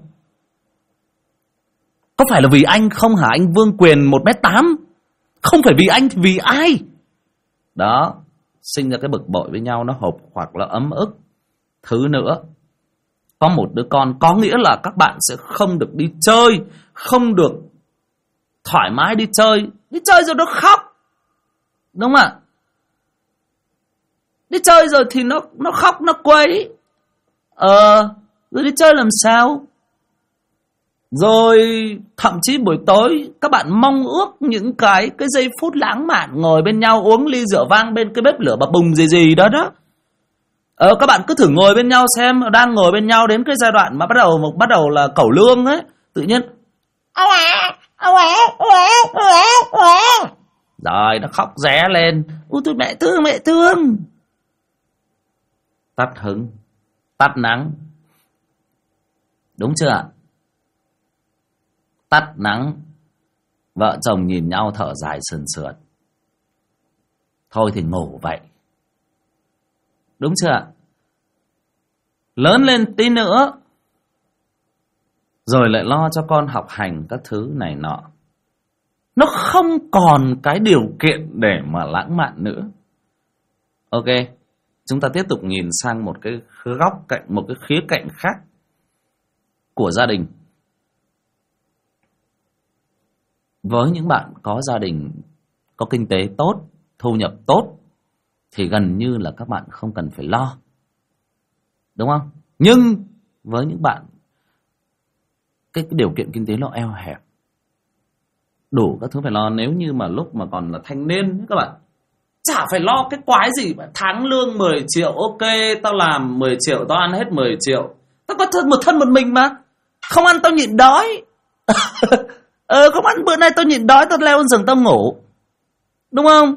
Có phải là vì anh không hả? Anh Vương Quyền 1m8. Không phải vì anh thì vì ai? Đó, sinh ra cái bực bội với nhau, nó hộp hoặc là ấm ức. Thứ nữa, có một đứa con có nghĩa là các bạn sẽ không được đi chơi, không được thoải mái đi chơi. Đi chơi rồi nó khóc, đúng không ạ? Đi chơi rồi thì nó khóc nó quấy. Rồi đi chơi làm sao? Rồi thậm chí buổi tối các bạn mong ước những cái giây phút lãng mạn ngồi bên nhau uống ly rượu vang bên cái bếp lửa bập bùng gì đó đó. Các bạn cứ thử ngồi bên nhau xem, đang ngồi bên nhau đến cái giai đoạn mà bắt đầu là cẩu lương ấy, tự nhiên rồi nó khóc ré lên. Ôi tôi mẹ thương. Tắt hứng, tắt nắng. Đúng chưa ạ? Tắt nắng. Vợ chồng nhìn nhau thở dài sườn sượt. Thôi thì ngủ vậy. Đúng chưa ạ? Lớn lên tí nữa rồi lại lo cho con học hành các thứ này nọ. Nó không còn cái điều kiện để mà lãng mạn nữa. Ok, chúng ta tiếp tục nhìn sang một cái góc cạnh, một cái khía cạnh khác của gia đình. Với những bạn có gia đình, có kinh tế tốt, thu nhập tốt, thì gần như là các bạn không cần phải lo. Đúng không? Nhưng với những bạn cái điều kiện kinh tế nó eo hẹp, đủ các thứ phải lo. Nếu như mà lúc mà còn là thanh niên các bạn, chả phải lo cái quái gì mà tháng lương 10 triệu, ok, tao làm 10 triệu, tao ăn hết 10 triệu. Tao có một thân một mình mà. Không ăn tao nhịn đói. Không ăn bữa nay tao nhịn đói, tao leo lên giường tao ngủ. Đúng không?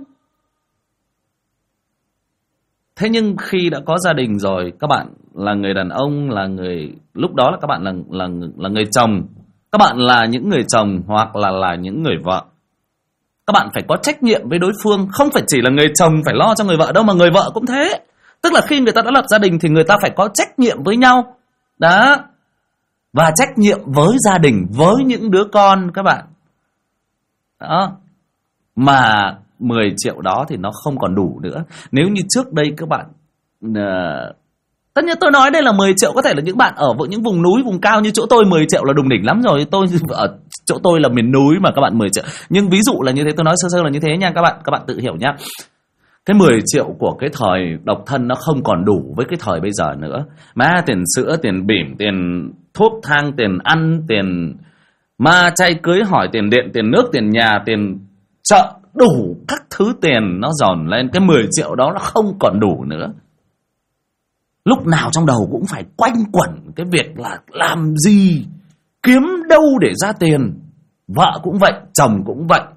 Thế nhưng khi đã có gia đình rồi, các bạn là người đàn ông, là người, lúc đó là các bạn là người chồng, các bạn là những người chồng hoặc là những người vợ. Các bạn phải có trách nhiệm với đối phương, không phải chỉ là người chồng phải lo cho người vợ đâu, mà người vợ cũng thế. Tức là khi người ta đã lập gia đình thì người ta phải có trách nhiệm với nhau. Đó. Và trách nhiệm với gia đình, với những đứa con các bạn. Đó. Mà 10 triệu đó thì nó không còn đủ nữa. Nếu như trước đây các bạn, tất nhiên tôi nói đây là 10 triệu, có thể là những bạn ở những vùng núi, vùng cao như chỗ tôi 10 triệu là đùng đỉnh lắm rồi. Tôi ở chỗ tôi là miền núi mà các bạn 10 triệu. Nhưng ví dụ là như thế, tôi nói sơ sơ là như thế nha các bạn tự hiểu nhá. Cái 10 triệu của cái thời độc thân nó không còn đủ với cái thời bây giờ nữa. Mà tiền sữa, tiền bỉm, tiền thuốc thang, tiền ăn, tiền ma chay cưới hỏi, tiền điện, tiền nước, tiền nhà, tiền chợ, đủ các thứ tiền nó dồn lên. Cái 10 triệu đó nó không còn đủ nữa. Lúc nào trong đầu cũng phải quanh quẩn cái việc là làm gì, kiếm đâu để ra tiền. Vợ cũng vậy, chồng cũng vậy.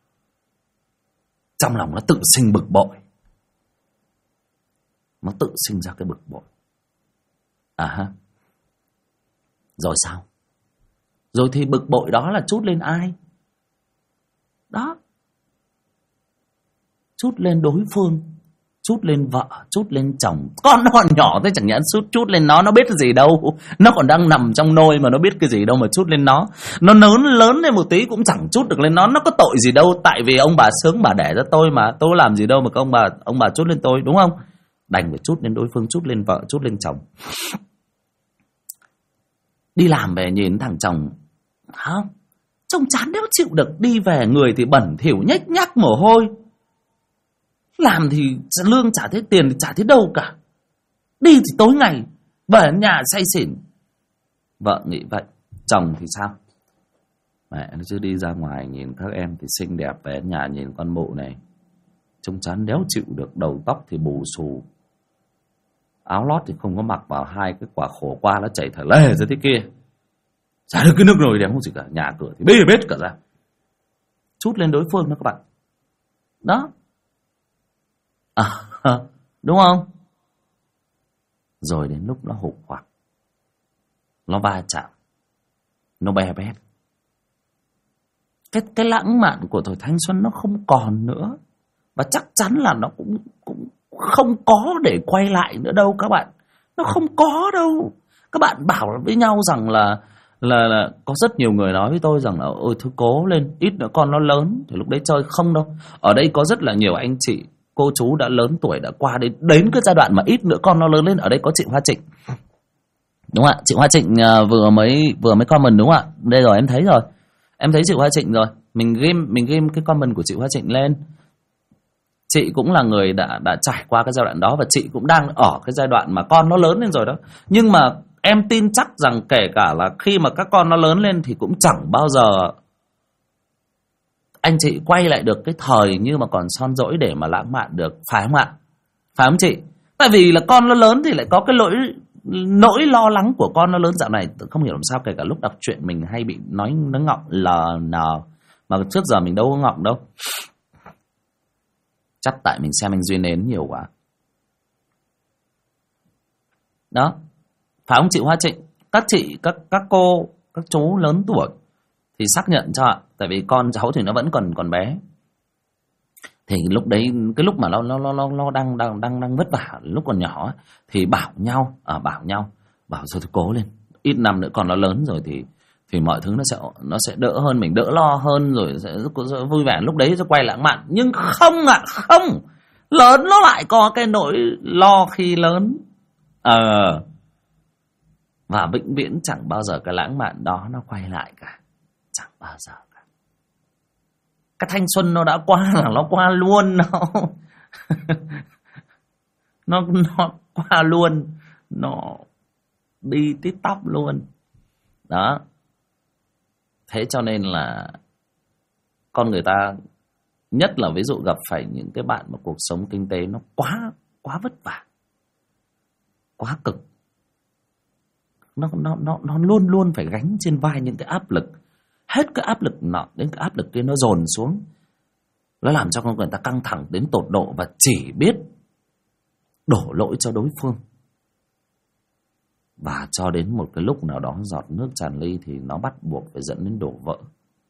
Trong lòng nó tự sinh bực bội. Nó tự sinh ra cái bực bội. Rồi sao? Rồi thì bực bội đó là trút lên ai? Đó. Trút lên đối phương, trút lên vợ, trút lên chồng. Con nó còn nhỏ thế chẳng nhẽ trút lên nó biết cái gì đâu. Nó còn đang nằm trong nôi mà nó biết cái gì đâu mà trút lên nó. Nó lớn lên một tí cũng chẳng trút được lên nó có tội gì đâu. Tại vì ông bà sướng bà đẻ ra tôi mà, tôi làm gì đâu mà ông bà trút lên tôi, đúng không? Đành phải trút lên đối phương, trút lên vợ, trút lên chồng. Đi làm về nhìn thằng chồng, không, trông chán đéo chịu được. Đi về người thì bẩn thỉu nhếch nhác mồ hôi, làm thì lương chả thấy, tiền thì chả thấy đâu cả. Đi thì tối ngày, về nhà say xỉn. Vợ nghĩ vậy. Chồng thì sao? Mẹ nó chứ đi ra ngoài nhìn các em thì xinh đẹp, về nhà nhìn con mụ này trông chán đéo chịu được. Đầu tóc thì bù xù, áo lót thì không có mặc vào, hai cái quả khổ qua nó chảy thở lê ra thế kia, chả được cái nước nồi đéo gì cả, nhà cửa thì bê bết cả ra. Trút lên đối phương đó các bạn. Đó. Đúng không? Rồi đến lúc nó hụt hoặc, nó va chạm, nó be bét, cái lãng mạn của tuổi thanh xuân nó không còn nữa. Và chắc chắn là nó cũng không có để quay lại nữa đâu các bạn. Nó không có đâu. Các bạn bảo với nhau rằng là có rất nhiều người nói với tôi rằng là ôi thôi cố lên, ít nữa con nó lớn thì lúc đấy chơi. Không đâu. Ở đây có rất là nhiều anh chị, cô chú đã lớn tuổi, đã qua đến cái giai đoạn mà ít nữa con nó lớn lên. Ở đây có chị Hoa Trịnh, đúng không ạ? Chị Hoa Trịnh vừa mới comment, đúng không ạ? Đây rồi, em thấy rồi. Em thấy chị Hoa Trịnh rồi. Mình ghim cái comment của chị Hoa Trịnh lên. chị cũng là người đã trải qua cái giai đoạn đó, và chị cũng đang ở cái giai đoạn mà con nó lớn lên rồi đó. Nhưng mà em tin chắc rằng kể cả là khi mà các con nó lớn lên thì cũng chẳng bao giờ anh chị quay lại được cái thời như mà còn son dỗi để mà lãng mạn được, phải không ạ? Phải không chị? Tại vì là con nó lớn thì lại có cái nỗi lo lắng của con nó lớn. Dạo này không hiểu làm sao kể cả lúc đọc truyện mình hay bị nói nó ngọng LN, mà trước giờ mình đâu có ngọng đâu. Chắc tại mình xem anh Duy Nến nhiều quá. Đó, phải không chị Hoa Trịnh? Các chị, các cô, các chú lớn tuổi thì xác nhận cho ạ. Tại vì con cháu thì nó vẫn còn bé. Thì lúc đấy, cái lúc mà nó đang vất vả lúc còn nhỏ thì bảo nhau bảo thôi cố lên, ít năm nữa con nó lớn rồi thì mọi thứ nó sẽ đỡ hơn, mình đỡ lo hơn, rồi sẽ vui vẻ, lúc đấy sẽ quay lãng mạn. Nhưng không ạ, không, lớn nó lại có cái nỗi lo khi lớn. Và vĩnh viễn chẳng bao giờ cái lãng mạn đó nó quay lại cả, chẳng bao giờ cả. Cái thanh xuân nó đã qua là nó qua luôn, nó qua luôn, nó đi tít tóc luôn đó. Thế cho nên là con người ta, nhất là ví dụ gặp phải những cái bạn mà cuộc sống kinh tế nó quá vất vả, quá cực, nó luôn luôn phải gánh trên vai những cái áp lực. Hết cái áp lực nọ đến cái áp lực kia nó dồn xuống, nó làm cho con người ta căng thẳng đến tột độ và chỉ biết đổ lỗi cho đối phương. Và cho đến một cái lúc nào đó giọt nước tràn ly thì nó bắt buộc phải dẫn đến đổ vỡ.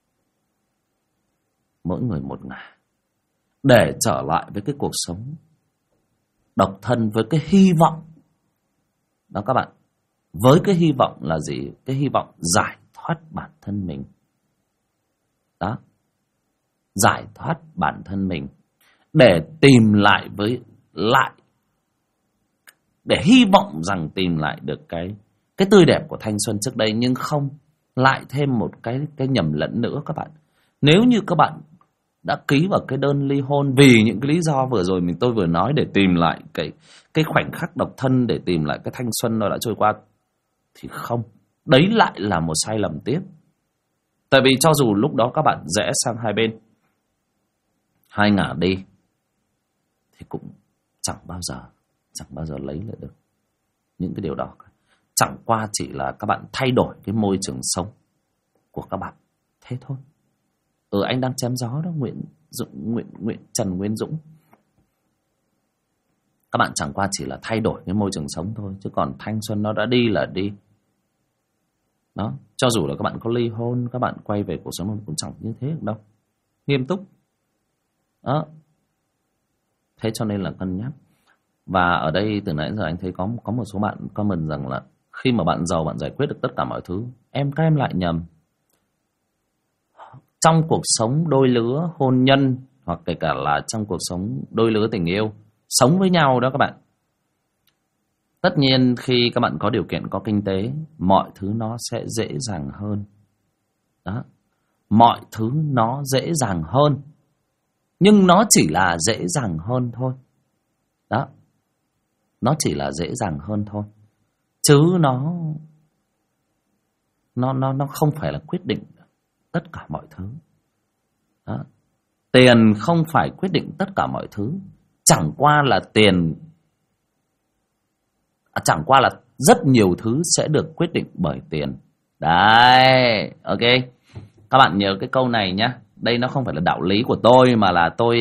Mỗi người một ngả để trở lại với cái cuộc sống độc thân, với cái hy vọng đó các bạn. Với cái hy vọng là gì? Cái hy vọng giải thoát bản thân mình đó, giải thoát bản thân mình để tìm lại để hy vọng rằng tìm lại được cái tươi đẹp của thanh xuân trước đây. Nhưng không, lại thêm một cái nhầm lẫn nữa các bạn. Nếu như các bạn đã ký vào cái đơn ly hôn vì những cái lý do vừa rồi tôi vừa nói, để tìm lại cái khoảnh khắc độc thân, để tìm lại cái thanh xuân nó đã trôi qua, thì không, đấy lại là một sai lầm tiếp. Tại vì cho dù lúc đó các bạn rẽ sang hai bên, hai ngả đi, thì cũng chẳng bao giờ lấy lại được những cái điều đó. Chẳng qua chỉ là các bạn thay đổi cái môi trường sống của các bạn, thế thôi. Anh đang chém gió đó, Trần Nguyên Dũng. Các bạn chẳng qua chỉ là thay đổi cái môi trường sống thôi, chứ còn thanh xuân nó đã đi là đi đó. Cho dù là các bạn có ly hôn, các bạn quay về cuộc sống cũng chẳng như thế được đâu, nghiêm túc đó. Thế cho nên là cân nhắc. Và ở đây từ nãy giờ anh thấy có một số bạn comment rằng là khi mà bạn giàu bạn giải quyết được tất cả mọi thứ. Các em lại nhầm. Trong cuộc sống đôi lứa hôn nhân, hoặc kể cả là trong cuộc sống đôi lứa tình yêu, sống với nhau đó các bạn, tất nhiên khi các bạn có điều kiện, có kinh tế, mọi thứ nó sẽ dễ dàng hơn đó. Mọi thứ nó dễ dàng hơn, nhưng nó chỉ là dễ dàng hơn thôi đó. Nó chỉ là dễ dàng hơn thôi, chứ nó không phải là quyết định tất cả mọi thứ đó. Tiền không phải quyết định tất cả mọi thứ. Chẳng qua là rất nhiều thứ sẽ được quyết định bởi tiền. Đấy, ok. Các bạn nhớ cái câu này nhá. Đây nó không phải là đạo lý của tôi, mà là tôi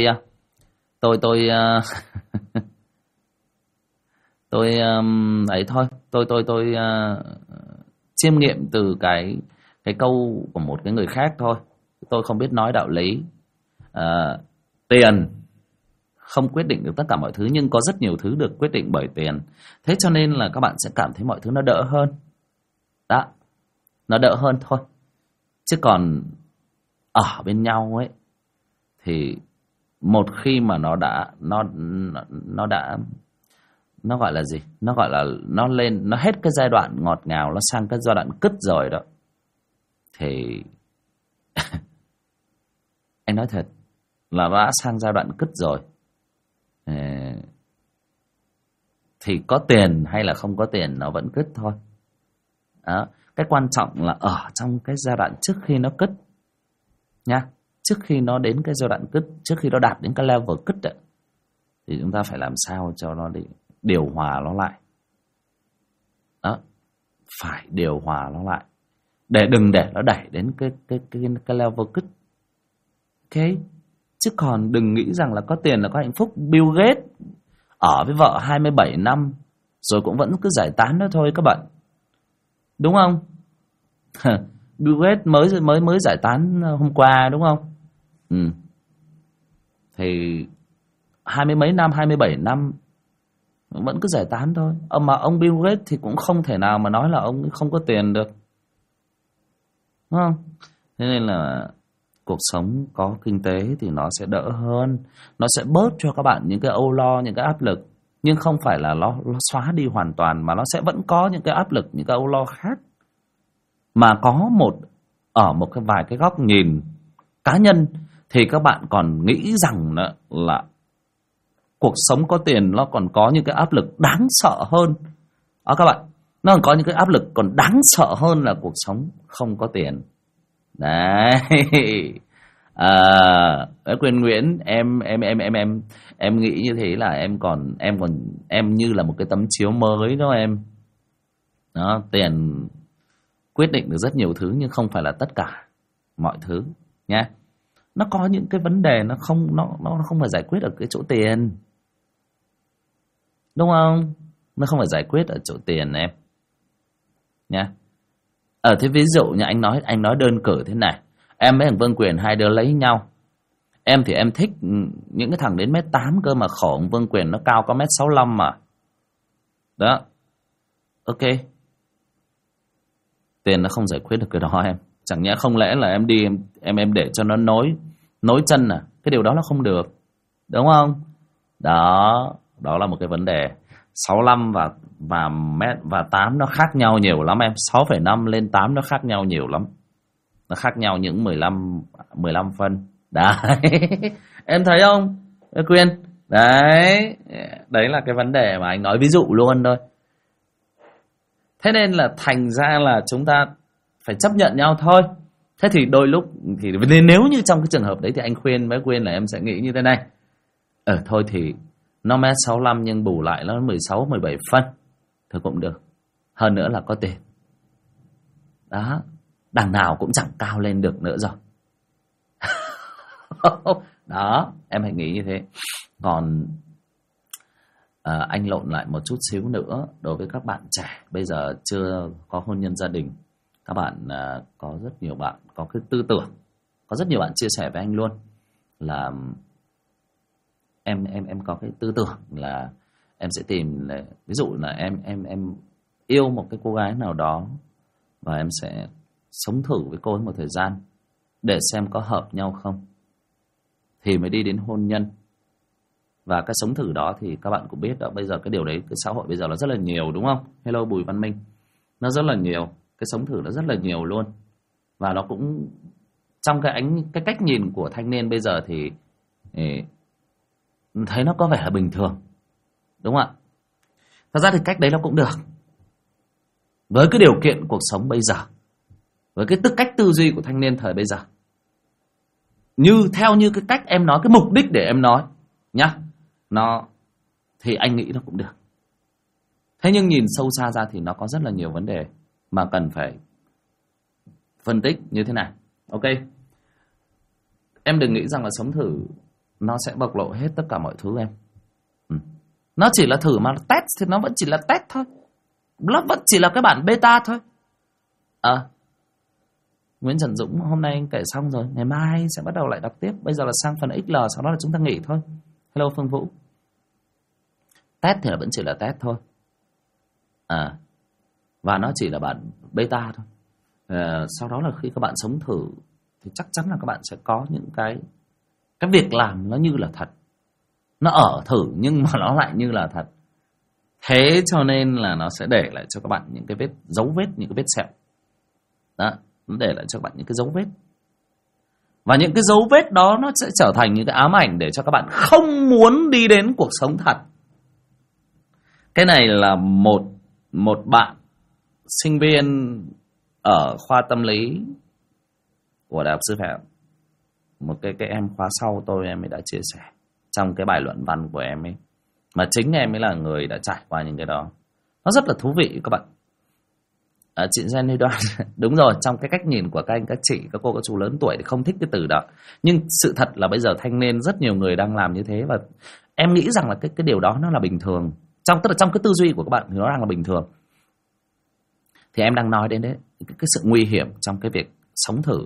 ấy thôi. Tôi chiêm nghiệm từ cái câu của một cái người khác thôi. Tôi không biết nói đạo lý. Tiền không quyết định được tất cả mọi thứ, nhưng có rất nhiều thứ được quyết định bởi tiền. Thế cho nên là các bạn sẽ cảm thấy mọi thứ nó đỡ hơn đó, nó đỡ hơn thôi. Chứ còn ở bên nhau ấy thì một khi mà nó gọi là gì, nó gọi là nó hết cái giai đoạn ngọt ngào, nó sang cái giai đoạn cứt rồi đó, thì anh nói thật là đã sang giai đoạn cứt rồi thì có tiền hay là không có tiền nó vẫn cứt thôi. Đó. Cái quan trọng là ở trong cái giai đoạn trước khi nó cứt nha, trước khi nó đến cái giai đoạn cứt, trước khi nó đạt đến cái level cứt ấy, thì chúng ta phải làm sao cho nó để điều hòa nó lại. Đó, phải điều hòa nó lại để đừng để nó đẩy đến cái level cứt. Ok, chứ còn đừng nghĩ rằng là có tiền là có hạnh phúc. Bill Gates ở với vợ 27 năm rồi cũng vẫn cứ giải tán đó thôi các bạn, đúng không? Bill Gates mới giải tán hôm qua, đúng không? Thì 27 năm vẫn cứ giải tán thôi. Mà ông Bill Gates thì cũng không thể nào mà nói là ông không có tiền được, đúng không? Thế nên là cuộc sống có kinh tế thì nó sẽ đỡ hơn, nó sẽ bớt cho các bạn những cái âu lo, những cái áp lực, nhưng không phải là nó xóa đi hoàn toàn, mà nó sẽ vẫn có những cái áp lực, những cái âu lo khác. Mà có ở một cái vài cái góc nhìn cá nhân thì các bạn còn nghĩ rằng là cuộc sống có tiền nó còn có những cái áp lực đáng sợ hơn. Đó các bạn, nó còn có những cái áp lực còn đáng sợ hơn là cuộc sống không có tiền. Đấy. Quyên Nguyễn, em nghĩ như thế là em như là một cái tấm chiếu mới đó em. Đó, tiền quyết định được rất nhiều thứ nhưng không phải là tất cả mọi thứ nhé. Nó có những cái vấn đề nó không phải giải quyết ở cái chỗ tiền, đúng không? Nó không phải giải quyết ở chỗ tiền em nhé. Thế ví dụ như anh nói đơn cử thế này, em với thằng Vương Quyền hai đứa lấy nhau. Em thì em thích những cái thằng đến 1m8 cơ, mà khổ ông Vương Quyền nó cao có 1m65 mà. Đó. Ok. Tiền nó không giải quyết được cái đó em. Chẳng nhẽ không lẽ là em đi em để cho nó nối chân à? Cái điều đó nó không được, đúng không? Đó là một cái vấn đề. 65 và 8 nó khác nhau nhiều lắm em. 6,5 lên 8 nó khác nhau nhiều lắm. Nó khác nhau những 15 phân. Đấy. Em thấy không? Quyên. Đấy là cái vấn đề mà anh nói ví dụ luôn thôi. Thế nên là thành ra là chúng ta phải chấp nhận nhau thôi. Thế thì đôi lúc thì nếu như trong cái trường hợp đấy thì anh khuyên với Quyên là em sẽ nghĩ như thế này. Thôi thì nó 1m65 nhưng bù lại nó 16, 17 phân thì cũng được. Hơn nữa là có tiền. Đó. Đằng nào cũng chẳng cao lên được nữa rồi. Đó, em hãy nghĩ như thế. Còn anh lộn lại một chút xíu nữa. Đối với các bạn trẻ bây giờ chưa có hôn nhân gia đình, các bạn có rất nhiều bạn có cái tư tưởng, có rất nhiều bạn chia sẻ với anh luôn là em có cái tư tưởng là em sẽ tìm là, ví dụ là em yêu một cái cô gái nào đó và em sẽ sống thử với cô ấy một thời gian để xem có hợp nhau không thì mới đi đến hôn nhân. Và cái sống thử đó thì các bạn cũng biết đó, bây giờ cái điều đấy cái xã hội bây giờ nó rất là nhiều, đúng không? Hello Bùi Văn Minh. Nó rất là nhiều, cái sống thử nó rất là nhiều luôn. Và nó cũng trong cái cách nhìn của thanh niên bây giờ thì thấy nó có vẻ là bình thường, đúng không ạ? Thật ra thì cách đấy nó cũng được. Với cái điều kiện cuộc sống bây giờ, với cái cách tư duy của thanh niên thời bây giờ, theo như cái cách em nói, cái mục đích để em nói nhá, thì anh nghĩ nó cũng được. Thế nhưng nhìn sâu xa ra thì nó có rất là nhiều vấn đề mà cần phải phân tích như thế này. Ok, em đừng nghĩ rằng là sống thử nó sẽ bộc lộ hết tất cả mọi thứ em. Nó chỉ là thử mà test thì nó vẫn chỉ là test thôi. Nó vẫn chỉ là cái bản beta thôi. Nguyễn Trần Dũng hôm nay anh kể xong rồi, ngày mai sẽ bắt đầu lại đọc tiếp. Bây giờ là sang phần XL, sau đó là chúng ta nghỉ thôi. Hello Phương Vũ. Test thì vẫn chỉ là test thôi. Và nó chỉ là bản beta thôi. Sau đó là khi các bạn sống thử thì chắc chắn là các bạn sẽ có những cái việc làm nó như là thật. Nó ở thử nhưng mà nó lại như là thật. Thế cho nên là nó sẽ để lại cho các bạn những cái dấu vết, những cái vết sẹo. Đó, nó để lại cho các bạn những cái dấu vết. Và những cái dấu vết đó nó sẽ trở thành những cái ám ảnh để cho các bạn không muốn đi đến cuộc sống thật. Cái này là một bạn sinh viên ở khoa tâm lý của Đại học Sư phạm, một cái em khóa sau tôi, em ấy đã chia sẻ trong cái bài luận văn của em ấy, mà chính em ấy là người đã trải qua những cái đó. Nó rất là thú vị các bạn. Chị Jenny Đoan đúng rồi, trong cái cách nhìn của các anh các chị, các cô các chú lớn tuổi thì không thích cái từ đó, nhưng sự thật là bây giờ thanh niên rất nhiều người đang làm như thế, và em nghĩ rằng là cái điều đó nó là bình thường, tức là trong cái tư duy của các bạn thì nó đang là bình thường. Thì em đang nói đến đấy cái sự nguy hiểm trong cái việc sống thử.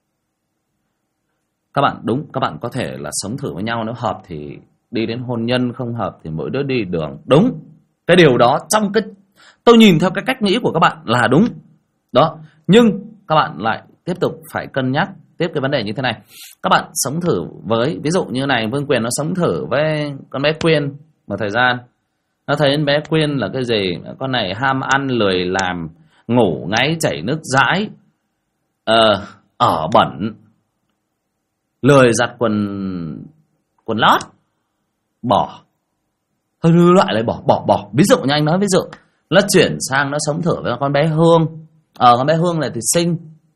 Các bạn đúng, các bạn có thể là sống thử với nhau, nếu hợp thì đi đến hôn nhân, không hợp thì mỗi đứa đi đường. Đúng, cái điều đó trong cái tôi nhìn theo cái cách nghĩ của các bạn là đúng đó, nhưng các bạn lại tiếp tục phải cân nhắc tiếp cái vấn đề như thế này. Các bạn sống thử với, ví dụ như này, Vương Quyền nó sống thử với con bé Quyên một thời gian, nó thấy con bé Quyên là cái gì, con này ham ăn lười làm, ngủ ngáy chảy nước dãi, ở bẩn, lười giặt quần lót, bỏ, thôi loại lại bỏ. Ví dụ như anh nói, ví dụ nó chuyển sang nó sống thử với con bé Hương. Con bé Hương này thì xinh,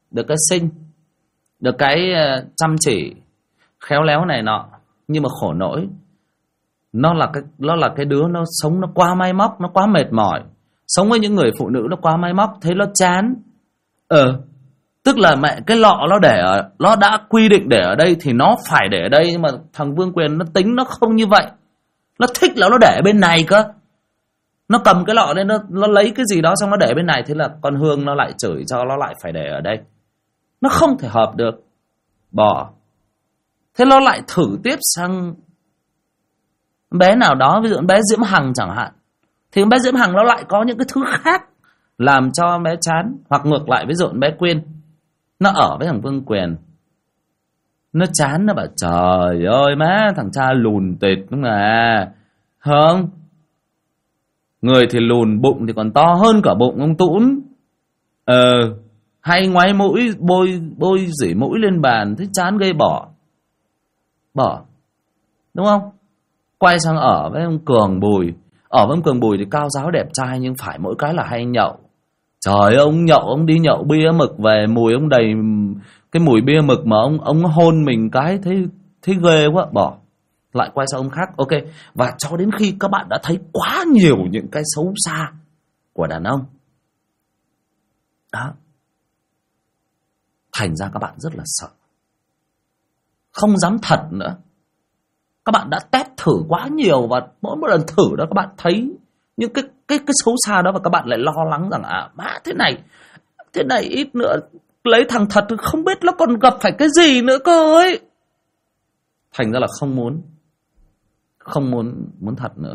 được cái chăm chỉ, khéo léo này nọ, nhưng mà khổ nỗi nó là cái đứa nó sống nó quá máy móc, nó quá mệt mỏi. Sống với những người phụ nữ nó quá máy móc, thấy nó chán. Tức là mẹ cái lọ nó đã quy định để ở đây thì nó phải để ở đây, nhưng mà thằng Vương Quyền nó tính nó không như vậy. Nó thích là nó để bên này cơ. Nó cầm cái lọ lên, nó lấy cái gì đó xong nó để bên này, thế là con Hương nó lại chửi cho nó lại phải để ở đây. Nó không thể hợp được, bỏ. Thế nó lại thử tiếp sang bé nào đó, ví dụ bé Diễm Hằng chẳng hạn, thì bé Diễm Hằng nó lại có những cái thứ khác làm cho bé chán. Hoặc ngược lại, ví dụ bé Quyên nó ở với thằng Vương Quyền, nó chán, nó bảo trời ơi má, thằng cha lùn tịt đúng à, không? Người thì lùn, bụng thì còn to hơn cả bụng ông Tũn. Hay ngoáy mũi, bôi rỉ mũi lên bàn, thấy chán gây bỏ. Đúng không? Quay sang ở với ông Cường Bùi. Ở với ông Cường Bùi thì cao giáo đẹp trai, nhưng phải mỗi cái là hay nhậu. Trời ơi, ông nhậu, ông đi nhậu bia mực về, mùi ông đầy cái mùi bia mực, mà ông hôn mình cái thấy ghê quá, bỏ. Lại quay sang ông khác. Ok. Và cho đến khi các bạn đã thấy quá nhiều những cái xấu xa của đàn ông đó, thành ra các bạn rất là sợ, không dám thật nữa. Các bạn đã test thử quá nhiều, và mỗi một lần thử đó các bạn thấy những cái xấu xa đó, và các bạn lại lo lắng rằng má thế này ít nữa lấy thằng thật không biết nó còn gặp phải cái gì nữa cơ ấy. Thành ra là không muốn thật nữa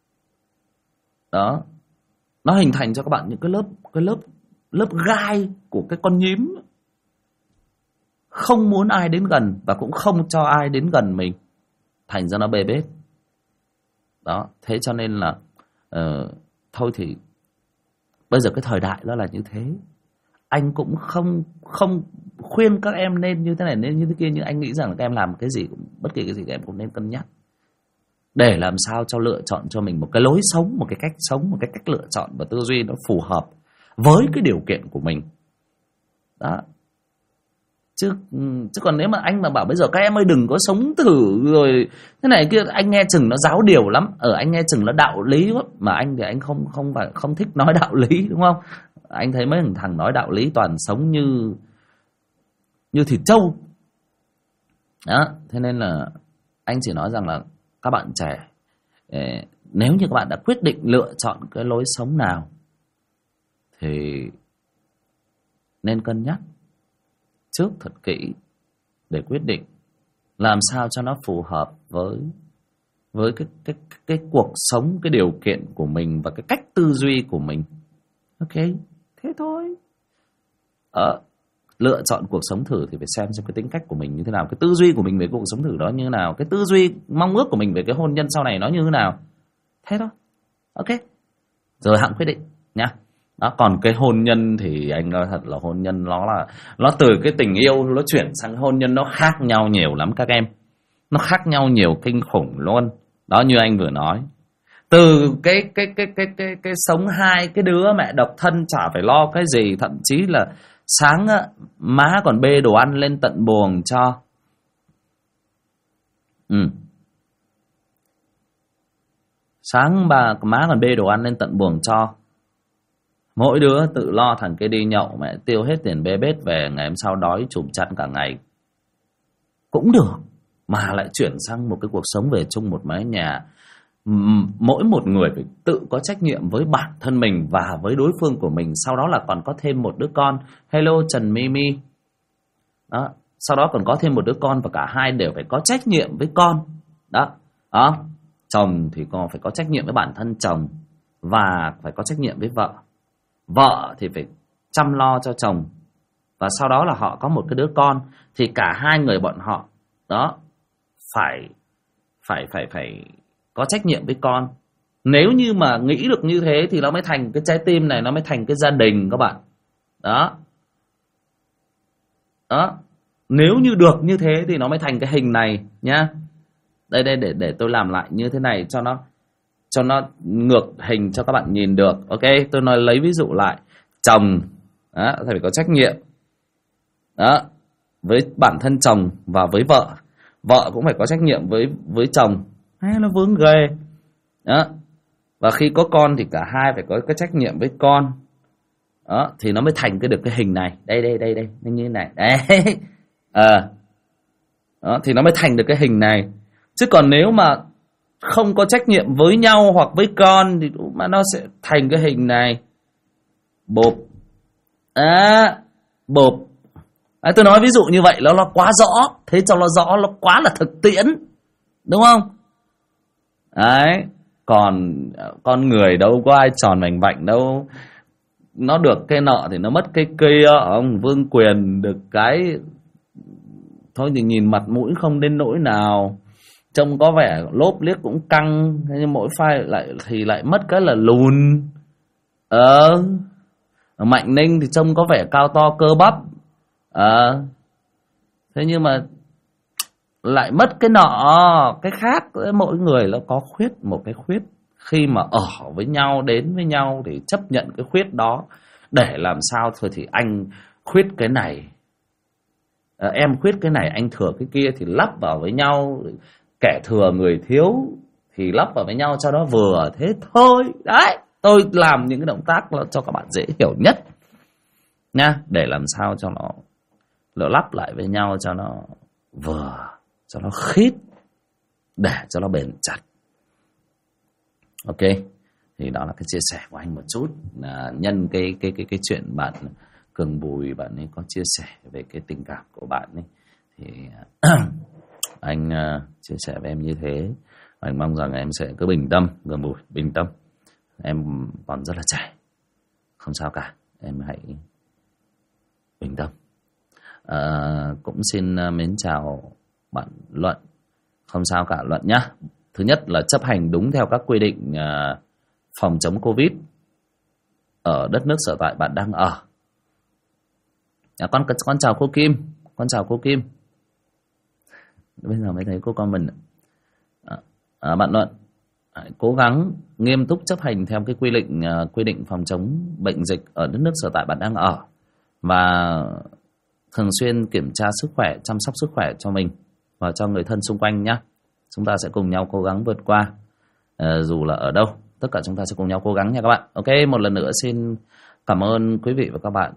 đó. Nó hình thành cho các bạn những cái lớp gai của cái con nhím, không muốn ai đến gần và cũng không cho ai đến gần mình, thành ra nó bê bết đó. Thế cho nên là thôi thì bây giờ cái thời đại đó là như thế. Anh cũng không khuyên các em nên như thế này nên như thế kia, nhưng anh nghĩ rằng là các em làm cái gì, bất kỳ cái gì các em cũng nên cân nhắc để làm sao cho lựa chọn cho mình một cái lối sống, một cái cách sống, một cái cách lựa chọn và tư duy nó phù hợp với cái điều kiện của mình đó. Chứ còn nếu mà anh mà bảo bây giờ các em ơi đừng có sống thử rồi thế này kia, anh nghe chừng nó giáo điều lắm, anh nghe chừng nó đạo lý quá. Mà anh thì anh không thích nói đạo lý, đúng không? Anh thấy mấy thằng nói đạo lý toàn sống như thịt trâu đó. Thế nên là anh chỉ nói rằng là các bạn trẻ, nếu như các bạn đã quyết định lựa chọn cái lối sống nào thì nên cân nhắc trước thật kỹ để quyết định làm sao cho nó phù hợp với cái cuộc sống, cái điều kiện của mình và cái cách tư duy của mình. Ok, thế thôi. Lựa chọn cuộc sống thử thì phải xem cái tính cách của mình như thế nào, cái tư duy của mình về cuộc sống thử đó như thế nào, cái tư duy mong ước của mình về cái hôn nhân sau này nó như thế nào. Thế thôi. Ok. Rồi hẵng quyết định nha. Đó, còn cái hôn nhân thì anh nói thật là hôn nhân nó từ cái tình yêu nó chuyển sang hôn nhân nó khác nhau nhiều lắm các em. Nó khác nhau nhiều kinh khủng luôn. Đó, như anh vừa nói. Từ cái sống hai cái đứa mẹ độc thân chả phải lo cái gì, thậm chí là sáng á, má còn bê đồ ăn lên tận buồng cho. Sáng má còn bê đồ ăn lên tận buồng cho. Mỗi đứa tự lo, thằng kia đi nhậu mẹ tiêu hết tiền bê bết về, ngày hôm sau đói chùm chăn cả ngày. Cũng được, mà lại chuyển sang một cái cuộc sống về chung một mái nhà. Mỗi một người phải tự có trách nhiệm với bản thân mình và với đối phương của mình. Sau đó là còn có thêm một đứa con. Hello Trần Mimi. Đó, sau đó còn có thêm một đứa con, và cả hai đều phải có trách nhiệm với con. Đó. Chồng thì còn phải có trách nhiệm với bản thân chồng và phải có trách nhiệm với vợ. Vợ thì phải chăm lo cho chồng, và sau đó là họ có một cái đứa con, thì cả hai người bọn họ đó phải có trách nhiệm với con. Nếu như mà nghĩ được như thế thì nó mới thành cái trái tim này, nó mới thành cái gia đình các bạn. Đó. Nếu như được như thế thì nó mới thành cái hình này nhá. Đây để tôi làm lại như thế này cho nó ngược hình cho các bạn nhìn được. Ok, tôi nói lấy ví dụ lại. Chồng đó, phải có trách nhiệm đó với bản thân chồng và với vợ. Vợ cũng phải có trách nhiệm với chồng. Nó vướng ghê đó. Và khi có con thì cả hai phải có cái trách nhiệm với con. Đó, thì nó mới thành được cái hình này. Đây như thế này. Đấy. Đó, thì nó mới thành được cái hình này. Chứ còn nếu mà không có trách nhiệm với nhau hoặc với con thì mà nó sẽ thành cái hình này. Bộp. Bộp. Tôi nói ví dụ như vậy nó quá rõ. Thế cho nó rõ, nó quá là thực tiễn. Đúng không? Đấy. Còn con người đâu có ai tròn vành vạnh đâu. Nó được cái nọ thì nó mất cái kia. Ông vương quyền được cái thôi thì nhìn mặt mũi không đến nỗi nào, trông có vẻ lốp liếc cũng căng, nhưng mỗi phay lại mất cái là lùn. Mạnh Ninh thì trông có vẻ cao to cơ bắp. Thế nhưng mà lại mất cái nọ, cái khác. Mỗi người nó có một cái khuyết. Khi mà ở với nhau, đến với nhau thì chấp nhận cái khuyết đó. Để làm sao thôi thì anh khuyết cái này, em khuyết cái này, anh thừa cái kia thì lắp vào với nhau. Kẻ thừa người thiếu thì lắp vào với nhau cho nó vừa thế thôi. Đấy, tôi làm những cái động tác cho các bạn dễ hiểu nhất nha, để làm sao cho nó lắp lại với nhau cho nó vừa, cho nó khít, để cho nó bền chặt. Ok, thì đó là cái chia sẻ của anh một chút, nhân cái chuyện bạn Cường Bùi, bạn ấy có chia sẻ về cái tình cảm của bạn ấy, thì anh chia sẻ với em như thế. Anh mong rằng em sẽ cứ bình tâm, Cường Bùi, bình tâm. Em còn rất là trẻ, không sao cả, em hãy bình tâm. Cũng xin mến chào bạn Luận. Không sao cả Luận nhá. Thứ nhất là chấp hành đúng theo các quy định phòng chống Covid ở đất nước sở tại bạn đang ở. Con chào cô Kim. Con chào cô Kim. Bây giờ mới thấy cô con mình. Bạn Luận, cố gắng nghiêm túc chấp hành theo cái quy định phòng chống bệnh dịch ở đất nước sở tại bạn đang ở, và thường xuyên kiểm tra sức khỏe, chăm sóc sức khỏe cho mình và cho người thân xung quanh nhé. Chúng ta sẽ cùng nhau cố gắng vượt qua, dù là ở đâu, tất cả chúng ta sẽ cùng nhau cố gắng nha các bạn. Ok, một lần nữa xin cảm ơn quý vị và các bạn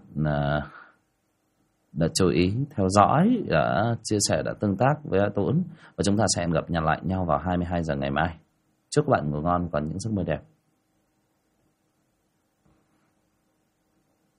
đã chú ý theo dõi, đã chia sẻ, đã tương tác với Tuấn, và chúng ta sẽ gặp lại nhau vào 22 giờ ngày mai. Chúc các bạn ngủ ngon, còn những giấc mơ đẹp.